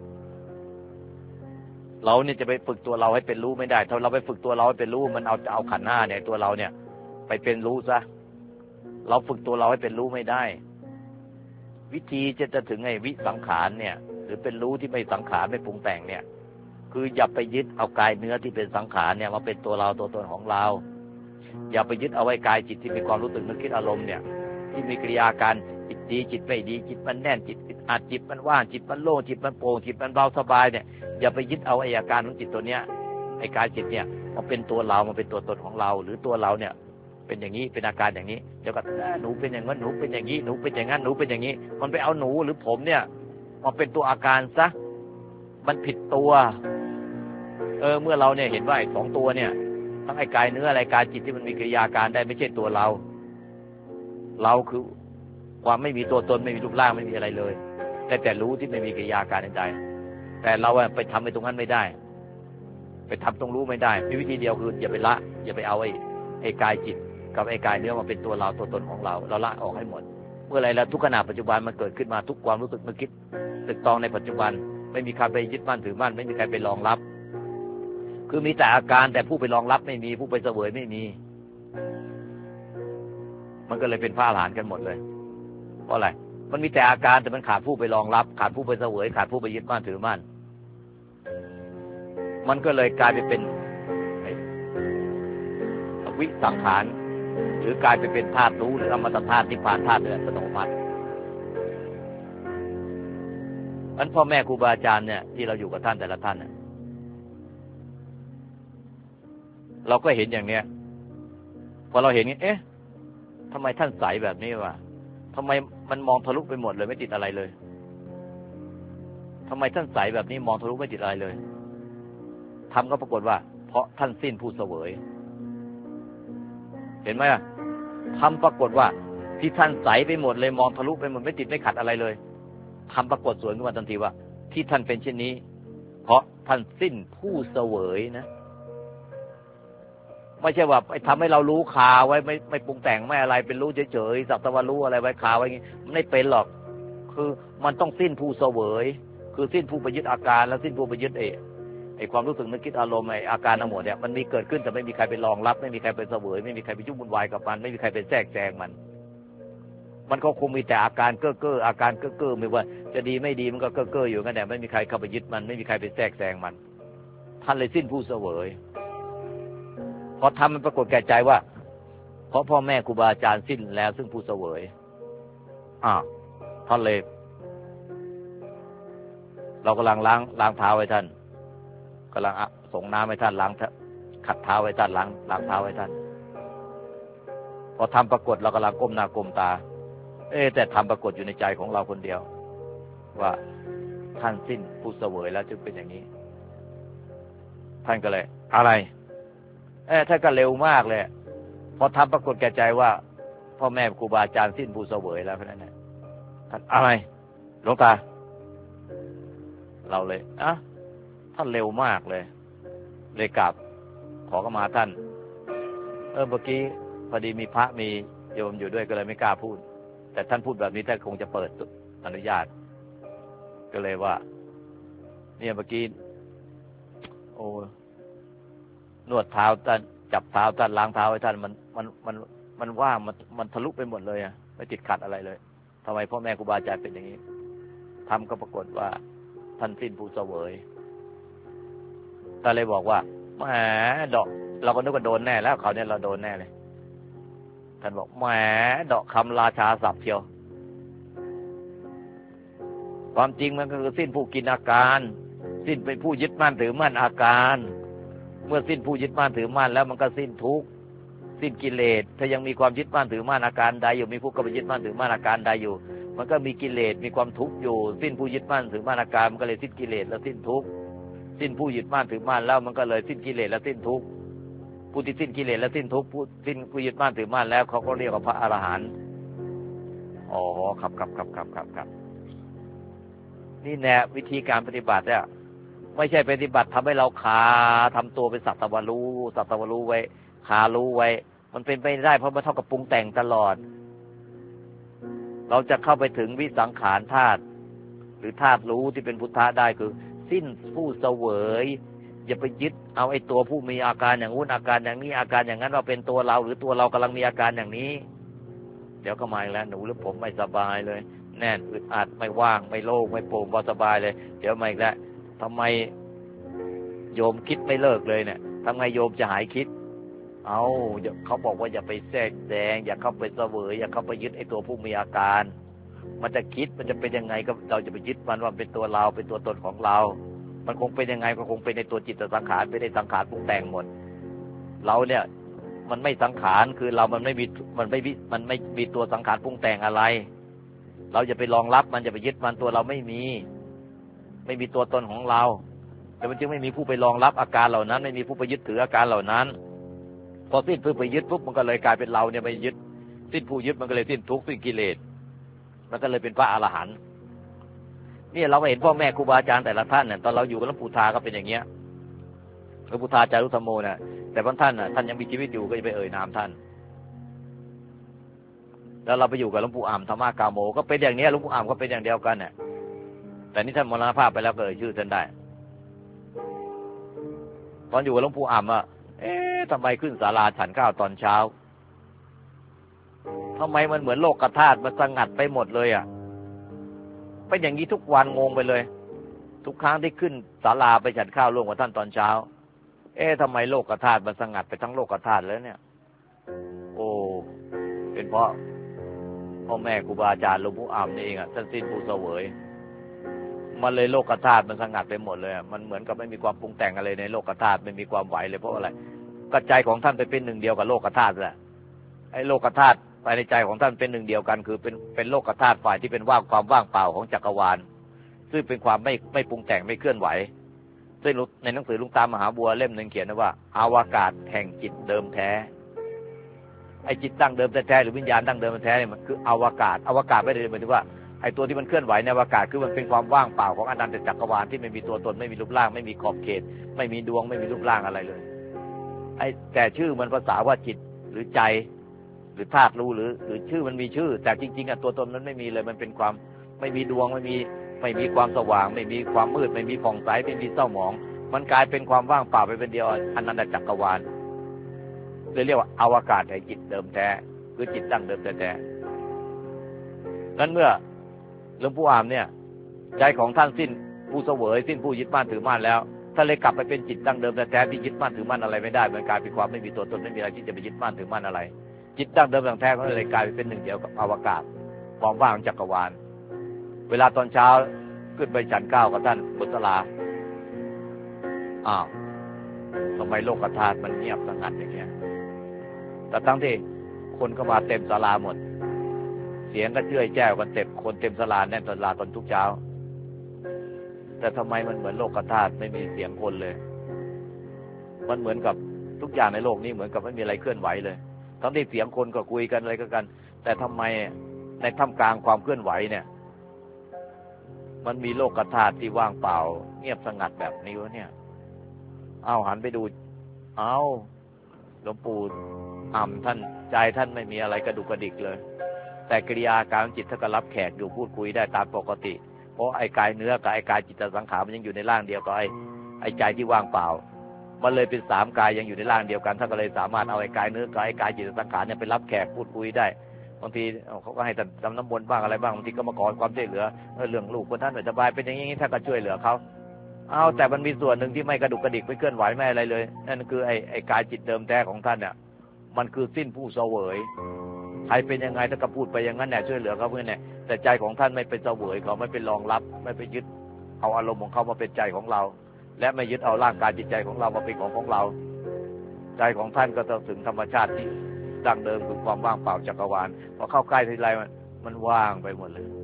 เราเนี่ยจะไปฝึกตัวเราให้เป็นรู้ไม่ได้ถ้าเราไปฝึกตัวเราให้เป็นรู้มันเอาขันธ์ห้าเนี่ยตัวเราเนี่ยไปเป็นรู้ซะเราฝึกตัวเราให้เป็นรู้ไม่ได้วิธีจะถึงไอ้วิสังขารเนี่ยหรือเป็นรู้ที่ไม่สังขารไม่ปรุงแต่งเนี่ยคืออย่าไปยึดเอากายเนื้อที่เป็นสังขารเนี่ยมาเป็นตัวเราตัวตนของเราอย่าไปยึดเอาไว้กายจิตที่มีความรู้สึกนึกคิดอารมณ์เนี่ยที่มีกิริยาการจิตดีจิตไม่ดีจิตมันแน่นจิตอัดจิตมันว่างจิตมันโล่งจิตมันโปร่งจิตมันเบาสบายเนี่ยอย่าไปยึดเอาไอ้อาการของจิตตัวเนี้ยไอ้กายจิตเนี่ยมันเป็นตัวเรามันเป็นตัวตนของเราหรือตัวเราเนี่ยเป็นอย่างนี้เป็นอาการอย่างนี้เดี๋ยวก็หนูเป็นอย่างนั้นหนูเป็นอย่างนี้หนูเป็นอย่างนั้นหนูเป็นอย่างนี้มันไปเอาหนูหรือผมเนี่ยมาเป็นตัวอาการซะมันผิดตัวเมื่อเราเนี่ยเห็นว่าไอ้สองตัวเนี่ยทั้งไอ้กายเนื้ออะไรกายจิตที่มันมีกิริยาการได้ไม่ใช่ตัวเราคือความไม่มีตัวตนไม่มีรูปร่างไม่มีอะไรเลยแต่รู้ที่ไม่มีกิริยาการใดแต่เราไปทำไอ้ตรงนั้นไม่ได้ไปทำตรงรู้ไม่ได้มีวิธีเดียวคืออย่าไปละอย่าไปเอาไอ้กายจิตกับไอ้กายเนื้อมาเป็นตัวเราตัวตนของเราละออกให้หมดเมื่อไรแล้วทุกขณะปัจจุบันมันเกิดขึ้นมาทุกความรู้สึกนึกคิดตึกตองในปัจจุบันไม่มีใครไปยึดมั่นถือมั่นไม่มีใครไปรองรับคือมีแต่อาการแต่ผู้ไปรองรับไม่มีผู้ไปเสวยไม่มีมันก็เลยเป็นพระอรหันต์กันหมดเลยเพราะอะไรมันมีแต่อาการแต่มันขาดผู้ไปรองรับขาดผู้ไปเสวยขาดผู้ไปยึดมั่นถือมั่นมันก็เลยกลายไปเป็นวิสังขารหรือกลายไปเป็นธาตุรู้หรืออมตะธาตุนิพพานธาตุโดยอัตโนมัติอันพ่อแม่ครูบาอาจารย์เนี่ยที่เราอยู่กับท่านแต่ละท่านเนี่ยเราก็เห็นอย่างเนี้ยพอเราเห็นเอ๊ะทำไมท่านใสแบบนี้วะทำไมมันมองทะลุไปหมดเลยไม่ติดอะไรเลยทำไมท่านใสแบบนี้มองทะลุไม่ติดอะไรเลยทำก็ปรากฏว่าเพราะท่านสิ้นผู้เสวยเห็นไหมทำปรากฏว่าที่ท่านใสไปหมดเลยมองทะลุไปหมดไม่ติดไม่ขัดอะไรเลยทำปรากฏสวนขึ้นมาทันทีว่าที่ท่านเป็นเช่นนี้เพราะท่านสิ้นผู้เสวยนะไม่ใช่ว่าไปทำให้เรารู้คาไว้ไม่ปรุงแต่งไม่อะไรเป็นรู้เฉยๆสักแต่ว่ารู้อะไรไว้คาไว้อย่างนี้มันไม่เป็นหรอกคือมันต้องสิ้นผู้เสวยคือสิ้นผู้ไปยึดอาการแล้วสิ้นผู้ไปยึดไอ้ความรู้สึกนึกคิดอารมณ์ไอ้อาการทั้งหมดเนี่ยมันมีเกิดขึ้นแต่ไม่มีใครไปรองรับไม่มีใครไปเสวยไม่มีใครไปยุ่งวุ่นวายกับมันไม่มีใครไปแทรกแซงมันก็คงมีแต่อาการเก้ออาการเก้อไม่ว่าจะดีไม่ดีมันก็เก้ออยู่กันแต่ไม่มีใครเข้าไปยึดมันไม่มีใครไปแทรกแซงมันท่านเลยสิ้นผู้เสวยพอทำมันปรากฏแก่ใจว่าเพราะพ่อแม่ครูบาอาจารย์สิ้นแล้วซึ่งผู้เสวยท่านเลยเรากำลังล้างเท้าไว้ท่านกำลังส่งน้ำให้ท่านล้างขัดเท้าไว้ท่านล้างเท้าไว้ท่านพอทำปรากฏเรากำลังก้มหน้าก้มตาแต่ทำปรากฏอยู่ในใจของเราคนเดียวว่าท่านสิ้นผู้เสวยแล้วจึงเป็นอย่างนี้ท่านก็เลยอะไรท่านก็เร็วมากเลยพอทำปรากฏแก่ใจว่าพ่อแม่ครูบาอาจารย์สิ้นผู้เสวยแล้วเพราะนั้นนะท่านอะไรหลวงตาเราเลยท่านเร็วมากเลยกราบขอเข้ามาท่านเมื่อกี้พอดีมีพระมีโยมอยู่ด้วยก็เลยไม่กล้าพูดแต่ท่านพูดแบบนี้ท่านคงจะเปิดอนุญาตก็เลยว่าเนี่ยเมื่อกี้โอ้นวดเท้าท่านจับเท้าท่านล้างเท้าให้ท่านมันว่างมันทะลุไปหมดเลยไม่ติดขัดอะไรเลยทำไมพ่อแม่ครูบาอาจารย์เป็นอย่างนี้ทำก็ปรากฏว่าท่านสิ้นผู้เสวยท่านเลยบอกว่าแหมดอกเราก็นึกว่าโดนแน่แล้วเขาเนี่ยเราโดนแน่เลยท่านบอกแหมดอกคำราชาศัพท์เชียวความจริงมันก็คือสิ้นผู้กินอาการสิ้นเป็นผู้ยึดมั่นถือมั่นอาการเมื่อสิ้นผู้ยึดมั่นถือมั่นแล้วมันก็สิ้นทุกข์สิ้นกิเลสถ้ายังมีความยึดมั่นถือมั่นอาการใดอยู่มีผู้ก็ไปยึดมั่นถือมั่นอาการใดอยู่มันก็มีกิเลสมีความทุกข์อยู่สิ้นผู้ยึดมั่นถือมั่นอาการมันก็เลยสิ้นกิเลสและสิ้นทุกข์สิ้นผู้ยึดมั่นถือมั่นแล้วมันก็เลยสิ้นกิเลสและสิ้นทุกข์ผู้ที่สิ้นกิเลสและสิ้นทุกข์ผู้ยึดมั่นถือมั่นแล้วเขาก็เรียกว่าพระอรหันต์อ๋อครับนี่แน่วิธีการปฏิบัติเนี่ยไม่ใช่ปฏิบัติทำให้เราทำตัวเป็นสัตวรู้ไว้รู้ไว้มันเป็นไปไม่ได้เพราะมันเท่ากับปรุงแต่งตลอดเราจะเข้าไปถึงวิสังขารธาตุหรือธาตุรู้ที่เป็นพุทธะได้คือสิ้นผู้เสวยอย่าไปยึดเอาไอ้ตัวผู้มีอาการอย่างนู้นอาการอย่างนี้อาการอย่างนั้นว่าเป็นตัวเราหรือตัวเรากำลังมีอาการอย่างนี้เดี๋ยวก็มาอีกแล้วหนูหรือผมไม่สบายเลยแน่นอึดอัดไม่ว่างไม่โล่งไม่โปร่งพอสบายเลยเดี๋ยวมาอีกแล้วทำไมโยมคิดไม่เลิกเลยเนี่ยทำไงโยมจะหายคิดเขาบอกว่าอย่าไปแทรกแซงอย่าเข้าไปเสวยอย่าเข้าไปยึดไอ้ตัวผู้มีอาการมันจะคิดมันจะเป็นยังไงก็เราจะไปยึดมันว่าเป็นตัวเราเป็นตัวตนของเรามันคงเป็นยังไงก็คงเป็นในตัวจิตสังขารเป็นในสังขารปรุงแต่งหมดเราเนี่ยมันไม่สังขารคือเรามันไม่มีตัวสังขารปรุงแต่งอะไรเราอย่าไปรองรับมันอย่าไปยึดมันตัวเราไม่มีตัวตนของเราแต่มันจึงไม่มีผู้ไปรองรับอาการเหล่านั้นไม่มีผู้ไปยึดถืออาการเหล่านั้นพอสิ้นผู้ไปยึดปุ๊บมันก็เลยกลายเป็นเราเนี่ยไปยึดสิ้นผู้ยึดมันก็เลยสิ้นทุกข์สิ้นกิเลสมันก็เลยเป็นพระอรหันต์นี่เราก็เห็นพ่อแม่ครูบาอาจารย์แต่ละท่านเนี่ยตอนเราอยู่กับหลวงปู่ทาก็เป็นอย่างเงี้ยหลวงปู่ทาจารุธรรมโมเนี่ยแต่บางท่านน่ะท่านยังมีชีวิตอยู่ก็จะไปเอ่ยนามท่านแล้วเราไปอยู่กับหลวงปู่อ่ำธรรมกาโมก็เป็นอย่างนี้หลวงปู่อ่ำก็เป็นอย่างเดียวกันเนี่ยแต่นี่ท่านมรณภาพไปแล้วก็เอ่ยชื่อท่านได้ตอนอยู่กับหลวงปู่อ่ำทำไมขึ้นศาลาฉันข้าวตอนเช้าทำไมมันเหมือนโลกธาตุมันสงัดไปหมดเลยเป็นอย่างนี้ทุกวันงงไปเลยทุกครั้งที่ขึ้นศาลาไปฉันข้าวร่วมกับท่านตอนเช้าทำไมโลกธาตุมันสงัดไปทั้งโลกธาตุแล้วเนี่ยโอ้เป็นเพราะพ่อแม่ครูบาอาจารย์หลวงปู่อ่ำนี่เองท่านสิ้นผู้เสวยมันเลยโลกธาตุมันสงัดไปหมดเลยมันเหมือนกับไม่มีความปรุงแต่งอะไรในโลกธาตุไม่มีความไหวเลยเพราะอะไรก็ใจของท่านไปเป็นหนึ่งเดียวกับโลกธาตุแหละไอ้โลกธาตุภายในใจของท่านเป็นหนึ่งเดียวกันคือเป็นโลกธาตุฝ่ายที่เป็นความว่างเปล่าของจักรวาลซึ่งเป็นความไม่ปรุงแต่งไม่เคลื่อนไหวซึ่งในหนังสือหลวงตามหาบัวเล่มหนึ่งเขียนว่าอวกาศแห่งจิตเดิมแท้ไอ้จิตดั้งเดิมแท้หรือวิญญาณดั้งเดิมแท้เนี่ยมันคืออวกาศไม่ได้หมายถึงว่าไอ้ตัวที่มันเคลื่อนไหวในอวกาศคือมันเป็นความว่างเปล่าของอนันตจักรวาลที่ไม่มีตัวตนไม่มีรูปร่างไม่มีขอบเขตไม่มีดวงไม่มีรูปร่างอะไรเลยไอ้แต่ชื่อมันภาษาว่าจิตหรือใจหรือธาตุรู้หรือชื่อมันมีชื่อแต่จริงๆตัวตนมันไม่มีเลยมันเป็นความไม่มีดวงไม่มีความสว่างไม่มีความมืดไม่มีผ่องใสไม่มีเศร้าหมองมันกลายเป็นความว่างเปล่าไปเป็นเดียวอนันตจักรวาลเลยเรียกว่าอวกาศแห่งจิตเดิมแท้คือจิตดั้งเดิมแท้ๆนั้นเมื่อหลวงปู่อ่ำเนี่ยใจของท่านสิ้นผู้เสวยสิ้นผู้ยึดมั่นถือมั่นแล้วท่านเลยกลับไปเป็นจิตดั้งเดิมแท้ๆที่ยึดมั่นถือมั่นอะไรไม่ได้มันกลายเป็นความไม่มีตัวตนไม่มีอะไรที่จะไปยึดมั่นถือมั่นอะไรจิตดั้งเดิมแท้ๆก็เลยกลายเป็นหนึ่งเดียวกับอวกาศความว่างของจักรวาลเวลาตอนเช้าขึ้นไปฉันข้าวกับท่านบนศาลาทำไมโลกธาตุมันเงียบสงัดอย่างเงี้ยแต่ทั้งที่คนก็มาเต็มศาลาหมดเสียงก็เจ้ยแจ้วกันเต็มคนเต็มศาลาแน่นศาลาตอนทุกเช้าแต่ทำไมมันเหมือนโลกธาตุไม่มีเสียงคนเลยมันเหมือนกับทุกอย่างในโลกนี้เหมือนกับไม่มีอะไรเคลื่อนไหวเลยทั้งที่เสียงคนก็คุยกันอะไรกันแต่ทำไมในท่ามกลางความเคลื่อนไหวเนี่ยมันมีโลกธาตุที่ว่างเปล่าเงียบสงัดแบบนี้วะเนี่ยหันไปดูหลวงปู่ท่านใจท่านไม่มีอะไรกระดุกกระดิกเลยแต่กิริยาการจิตท่านก็รับแขกอยู่พูดคุยได้ตามปกติเพราะไอ้กายเนื้อกับไอ้กายจิตสังขารมันยังอยู่ในร่างเดียวกับไอ้ใจที่ว่างเปล่ามันเลยเป็น3 กายยังอยู่ในร่างเดียวกันท่านก็เลยสามารถเอาไอ้กายเนื้อกับไอ้กายจิตสังขารเนี่ยไปรับแขกพูดคุยได้บางทีเขาก็ให้ท่านทำน้ำมนต์บ้างอะไรบ้างบางทีก็มาขอความช่วยเหลือเรื่องลูกคนท่านไม่สบายเป็นอย่างนี้ท่านก็ช่วยเหลือเขาแต่มันมีส่วนหนึ่งที่ไม่กระดุกกระดิกไม่เคลื่อนไหวไม่อะไรเลยนั่นคือไอ้กายจิตเดิมแท้ของท่านเนี่ยมันคือสิ้นผู้เสวยใครเป็นยังไงท่านก็พูดไปอย่างนั้นแหละช่วยเหลือเขาเพื่อนเนี่ยแต่ใจของท่านไม่เป็นเสวยเขาไม่เป็นรองรับไม่ไปยึดเอาอารมณ์ของเขามาเป็นใจของเราและไม่ยึดเอาร่างกายจิตใจของเรามาเป็นของเราใจของท่านก็จะถึงธรรมชาติที่ดั้งเดิมคือความว่างเปล่าจักรวาลพอเข้าใกล้ทีไรมันว่างไปหมดเลย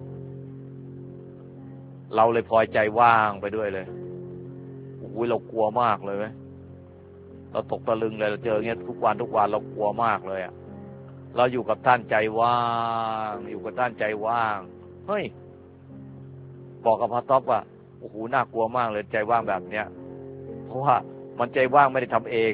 เราเลยพลอยใจว่างไปด้วยเลยโอ้ยเรากลัวมากเลยไหมเราตกตะลึงเลยเราเจอเงี้ยทุกวันเรากลัวมากเลยอ่ะเราอยู่กับท่านใจว่างอยู่กับท่านใจว่างเฮ้ยบอกกับพระต๊อบว่าโอ้โหน่ากลัวมากเลยใจว่างแบบเนี้ยเพราะว่ามันใจว่างไม่ได้ทำเอง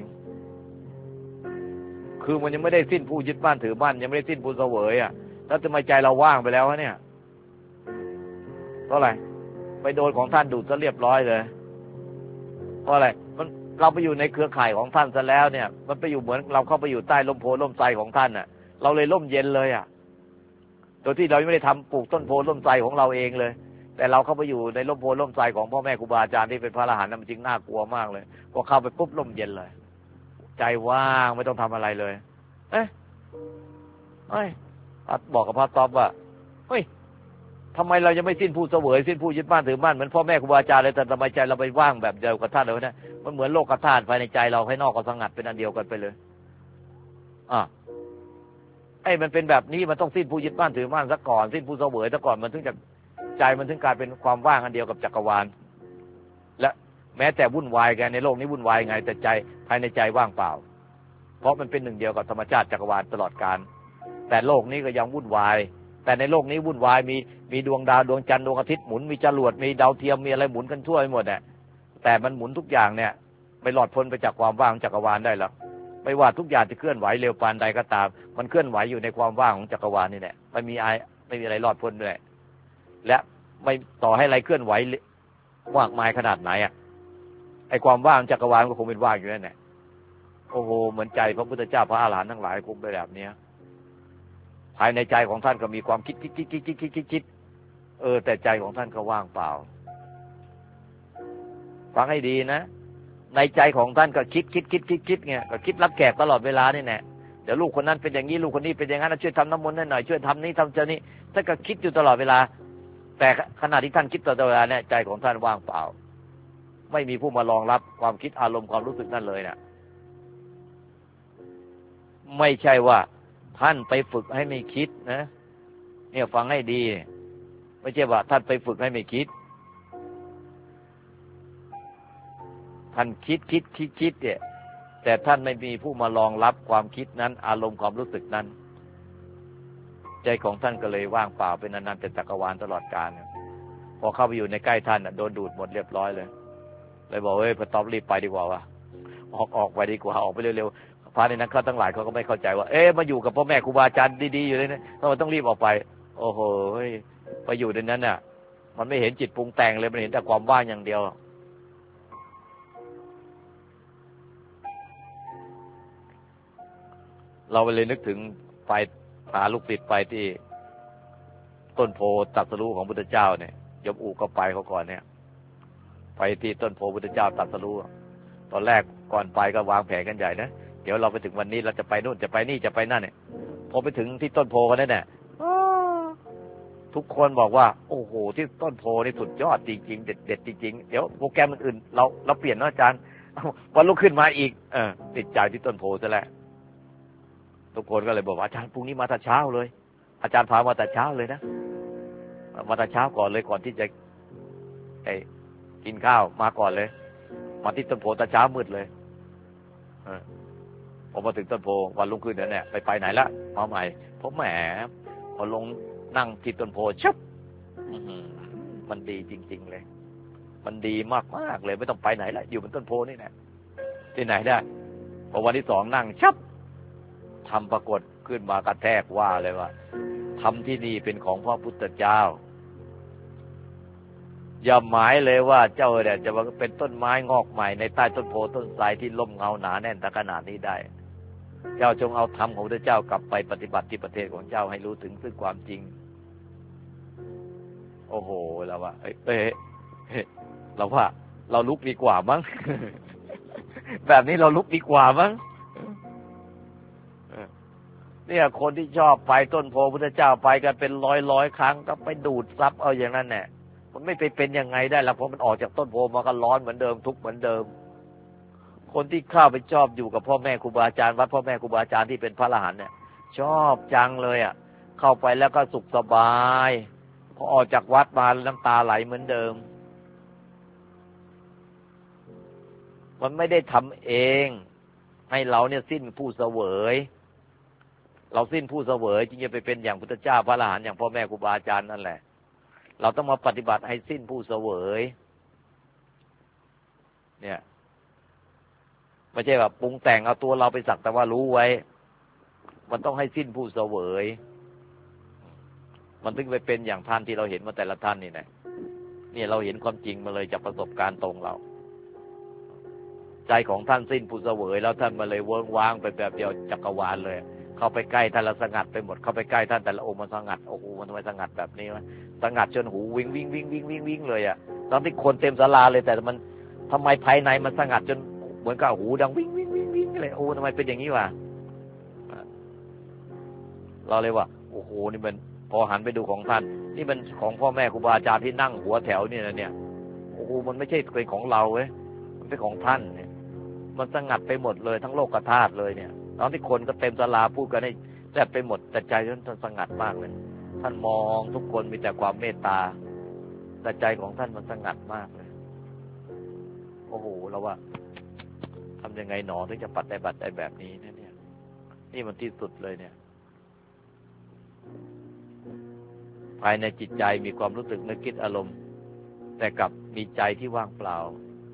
คือมันยังไม่ได้สิ้นผู้ยึดบ้านถือบ้านยังไม่ได้สิ้นผู้เสวยอ่ะแล้วทำไมใจเราว่างไปแล้วเนี่ยเพราะอะไรไปโดนของท่านดูดซะเรียบร้อยเลยเพราะอะไรเราไปอยู่ในเครือข่ายของท่านซะแล้วเนี่ยมันไปอยู่เหมือนเราเข้าไปอยู่ใต้ร่มโพล่มไทรของท่านน่ะเราเลยร่มเย็นเลยอ่ะโดยที่เราไม่ได้ทำปลูกต้นโพล่มไทรของเราเองเลยแต่เราเข้าไปอยู่ในร่มโพล่มไทรของพ่อแม่ครูบาอาจารย์ที่เป็นพระอรหันต์มันจริงน่ากลัวมากเลยพอเข้าไปปุ๊บร่มเย็นเลยใจว่างไม่ต้องทำอะไรเลยบอกกับพระต๊อบว่าเฮ้ยทำไมเรายังไม่สิ้นผู้เสวยสิ้นผู้ยึดบ้านถือบ้านเหมือนพ่อแม่ครูบาอาจารย์เลยแต่ทำไมใจเราไปว่างแบบเดียวกับท่านเลยวะเนี่ยมันเหมือนโลกธาตุภายในใจเราภายนอกก็สงัดเป็นอันเดียวกันไปเลยมันเป็นแบบนี้มันต้องสิ้นผู้ยึดบ้านถือบ้านซะก่อนสิ้นผู้เสวยซะก่อนมันถึงจะใจมันถึงกลายเป็นความว่างอันเดียวกับจักรวาลและแม้แต่วุ่นวายกันในโลกนี้วุ่นวายไงแต่ใจภายในใจว่างเปล่าเพราะมันเป็นหนึ่งเดียวกับธรรมชาติจักรวาลตลอดกาลแต่โลกนี้ก็ยังวุ่นวายแต่ในโลกนี้วุ่นวายมีดวงดาวดวงจันทร์ดวงอาทิตย์หมุนมีจรวดมีดาวเทียมมีอะไรหมุนกันทั่วไปหมดเนี่ยแต่มันหมุนทุกอย่างเนี่ยไม่หลอดพ้นไปจากความว่างจักรวาลได้หรอกไม่ว่าทุกอย่างจะเคลื่อนไหวเร็วปานใดก็ตามมันเคลื่อนไหวอยู่ในความว่างของจักรวาลนี่แหละไม่มีอะไรรอดพ้นด้วยและไม่ต่อให้อะไรเคลื่อนไหวมากมายขนาดไหนไอ้ความว่างจักรวาลก็คงเป็นว่างอยู่นั่นแหละโอ้โหเหมือนใจพระพุทธเจ้าพระอรหันต์ทั้งหลายคงเป็นแบบนี้ภายในใจของท่านก็มีความคิดแต่ใจของท่านก็ว่างเปล่าฟังให้ดีนะในใจของท่านก็คิดไงก็คิดรับแขกตลอดเวลานี่แหละเดี๋ยวลูกคนนั้นเป็นอย่างนี้ลูกคนนี้เป็นอย่างนั้นช่วยทำน้ำมนต์หน่อยช่วยทำนี้ทำเจ้านี้ท่านก็คิดอยู่ตลอดเวลาแต่ขณะที่ท่านคิดตลอดเวลาเนี่ยใจของท่านว่างเปล่าไม่มีผู้มารองรับความคิดอารมณ์ความรู้สึกนั่นเลยเนี่ยไม่ใช่ว่าท่านไปฝึกให้ไม่คิดนะเนี่ยฟังให้ดีไม่ใช่ว่าท่านไปฝึกให้ไม่คิดท่านคิดเนี่ยแต่ท่านไม่มีผู้มารองรับความคิดนั้นอารมณ์ความรู้สึกนั้นใจของท่านก็เลยว่างเปล่าเป็นอนันตจักรวาลตลอดกาลพอเข้าไปอยู่ในใกล้ท่านโดนดูดหมดเรียบร้อยเลยบอกเฮ้ยพระต๊อบรีบไปดีกว่าวะออกไปดีกว่าออกไปเร็วๆพระในนั้นเขาทั้งหลายเขาก็ไม่เข้าใจว่ามาอยู่กับพ่อแม่ครูบาอาจารย์ดีๆอยู่เลยนะทำไมต้องรีบออกไปโอ้โหไปอยู่ในนั้นน่ะมันไม่เห็นจิตปรุงแต่งเลยมันเห็นแต่ความว่างอย่างเดียวเราเลยนึกถึงไปพาลูกศิษย์ไปที่ต้นโพตรัสรู้ของพุทธเจ้าเนี่ยยมอู่ก็ไปเขาก่อนเนี่ยไปที่ต้นโพพุทธเจ้าตรัสรู้ตอนแรกก่อนไปก็วางแผนกันใหญ่นะเดี๋ยวเราไปถึงวันนี้เราจะไปนู่นจะไปนี่จะไปนั่นเนี่ยพอไปถึงที่ต้นโพกันนั่นแหละทุกคนบอกว่าโอ้โหที่ต้นโพนี่สุดยอดจริงๆเด็ดจริงๆเดี๋ยวโปรแกรมอื่นเราเปลี่ยนนะอาจารย์วันลุกขึ้นมาอีกติดใจที่ต้นโพซะแล้วทุกคนก็เลยบอกว่าอาจารย์พรุ่งนี้มาแต่เช้าเลยอาจารย์พามาแต่เช้าเลยนะมาแต่เช้าก่อนเลยก่อนที่จะกินข้าวมาก่อนเลยมาที่ต้นโพแต่เช้ามืดเลยพอมาถึงต้นโพวันรุ่งขึ้นเนี่ยไปไหนละมาใหม่ผมแหมพอลงนั่งที่ต้นโพชับมันดีจริงๆเลยมันดีมากๆเลยไม่ต้องไปไหนละอยู่บนต้นโพนี่แหละที่ไหนได้พอวันที่2นั่งชับธรรมปรากฏขึ้นมากระแทกว่าเลยว่าธรรมที่นี่เป็นของพระพุทธเจ้าอย่าหมายเลยว่าเจ้าเนี่ยจะมาเป็นต้นไม้งอกใหม่ในใต้ต้นโพต้นไทรที่ร่มเงาหนาแน่นขนาดนี้ได้เจ้าจงเอาธรรมของพระเจ้ากลับไปปฏิบัติที่ประเทศของเจ้าให้รู้ถึงซึ่งความจริงโอ้โหเราว่าเราว่าเราลุกดีกว่ามั้ง แบบนี้เราลุกดีกว่ามั้งเนี่ยคนที่ชอบไปต้นโพพุทธเจ้าไปกันเป็นร้อยครั้งก็ไปดูดซับเอาอย่างนั้นแหละมันไม่ไปเป็นยังไงได้ล่ะเพราะมันออกจากต้นโพมาก็ร้อนเหมือนเดิมทุกข์เหมือนเดิมคนที่เข้าไปชอบอยู่กับพ่อแม่ครูบาอาจารย์วัดพ่อแม่ครูบาอาจารย์ที่เป็นพระอรหันต์เนี่ยชอบจังเลยอ่ะเข้าไปแล้วก็สุขสบายพอออกจากวัดมาน้ำตาไหลเหมือนเดิมมันไม่ได้ทำเองให้เราเนี่ยสิ้นผู้เสวยเราสิ้นผู้เสวยจึงจะไปเป็นอย่างพุทธเจ้าพระอรหันต์อย่างพ่อแม่ครูบาอาจารย์นั่นแหละเราต้องมาปฏิบัติให้สิ้นผู้เสวยเนี่ยไม่ใช่แบบปรุงแต่งเอาตัวเราไปสักแต่ว่ารู้ไว้มันต้องให้สิ้นผู้เสวยมันถึงไปเป็นอย่างท่านที่เราเห็นมาแต่ละท่านนี่แหละเนี่ยเราเห็นความจริงมาเลยจากประสบการณ์ตรงเราใจของท่านสิ้นผู้เสวยแล้วท่านมาเลยเวิ้งว้างไปแบบเดียวจักรวาลเลยเข้าไปใกล้ท่านละสงัดไปหมดเข้าไปใกล้ท่านแต่ละองค์มันสงัดโอ้โหมันทำไมสงัดแบบนี้วะสงัดจนหูวิ่งเลยอ่ะตอนที่คนเต็มศาลาเลยแต่มันทำไมภายในมันสงัดจนเหมือนกับหูดังวิ่งเลยโอ้ทำไมเป็นอย่างนี้วะเราเลยว่าโอ้โหนี่มันพอหันไปดูของท่านนี่มันของพ่อแม่ครูบาอาจารย์ที่นั่งหัวแถวนี่นะเนี่ยโอ้โหมันไม่ใช่เป็นของเราเว้ยมันเป็นของท่านเนี่ยมันสงัดไปหมดเลยทั้งโลกธาตุเลยเนี่ยตอนที่คนก็เต็มศาลาพูดกันให้แทบไปหมดแต่ใจท่านสงัดมากเลยท่านมองทุกคนมีแต่ความเมตตาแต่ใจของท่านมันสงัดมากเลยโอ้โหเราว่าทำยังไงหนอถึงจะปฏิบัติได้แบบนี้เนี่ยนี่มันที่สุดเลยเนี่ยภายในจิตใจมีความรู้สึกนึกคิดอารมณ์แต่กับมีใจที่ว่างเปล่า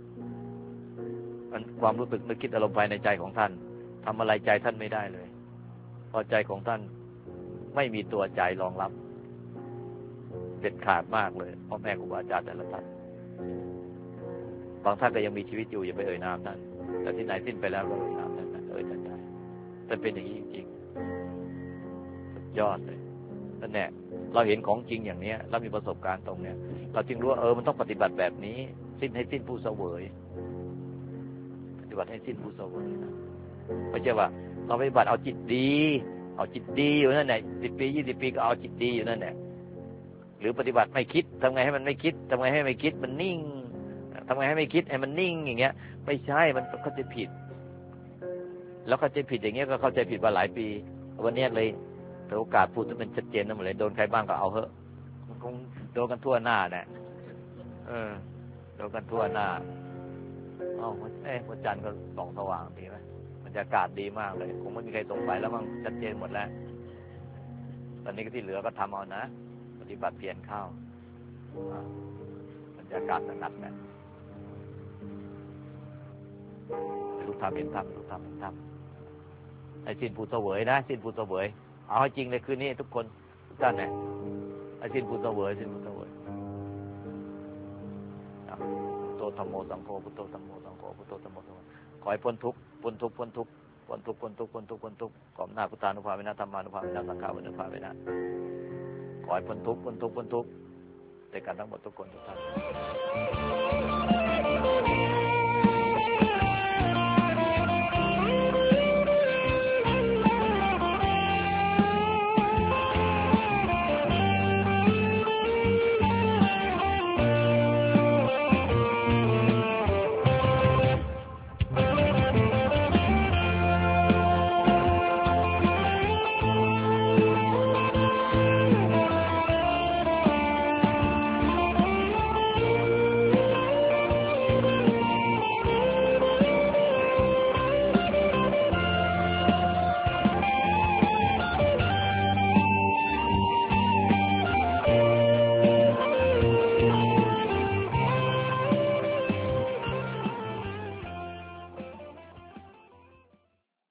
มันความรู้สึกนึกคิดอารมณ์ภายในใจของท่านทำอะไรใจท่านไม่ได้เลยเพราะใจของท่านไม่มีตัวใจรองรับเด็ดขาดมากเลยพ่อแม่ครูบาอาจารย์แต่ละท่านบางท่านก็ยังมีชีวิตอยู่อย่าไปเอ่ยนามท่านแต่ที่ไหนสิ้นไปแล้วก็เอ่ยนามท่านเอ่ยท่านได้แต่เป็นอย่างนี้จริงๆสุดยอดเลยนั่นแหละเราเห็นของจริงอย่างนี้เรามีประสบการณ์ตรงเนี้ยเราจึงรู้ว่ามันต้องปฏิบัติแบบนี้สิ้นให้สิ้นผู้เสวยปฏิบัติให้สิ้นผู้เสวยนะไม่ใช่ว่าเราปฏิบัติเอาจิตดีอยู่นั่นแหละ10 ปี 20 ปีก็เอาจิตดีอยู่นั่นแหละหรือปฏิบัติไม่คิดทำไงให้มันไม่คิดทำไงให้ไม่คิดมันนิ่งทำไงให้ไม่คิดให้มันนิ่งอย่างเงี้ยไม่ใช่มันเข้าใจผิดแล้วเข้าใจผิดอย่างเงี้ยก็เข้าใจผิดมาหลายปีวันนี้เลยถือโอกาสพูดให้มันชัดเจนนะหมดเลยโดนใครบ้างก็เอาเหอะมันคงโดนกันทั่วหน้าแหละโดนกันทั่วหน้าพระจันทร์ก็ส่องสว่างดีไหมบรรยากาศดีมากเลยคงไม่มีใครสงสัยแล้วมั้งชัดเจนหมดแล้วตอนนี้ก็ที่เหลือก็ทำเอานะปฏิบัติเพียรเข้าบรรยากาศสงัดเนี่ยรู้ธรรมเห็นธรรมรู้ธรรมเห็นธรรมไอ้สิ้นผู้เสวยนะสิ้นผู้เสวยเอาให้จริงเลยคืนนี้ทุกคนทุกท่านเนี่ยไอ้สิ้นผู้เสวยสิ้นผู้เสวยพุทโธธัมโมสังโฆพุทโธธัมโมสังโฆพุทโธธัมโมสังโฆขอให้พ้นทุกข์พ้นทุกข์พ้นทุกข์พ้นทุกข์พ้นทุกข์พ้นทุกข์พ้นทุกข์ขออำนาจพุทธานุภาเวนะธรรมานุภาเวนะสังฆานุภาเวนะขอให้พ้นทุกข์พ้นทุกข์พ้นทุกข์ในการทั้งหมดทุกคนทุกท่าน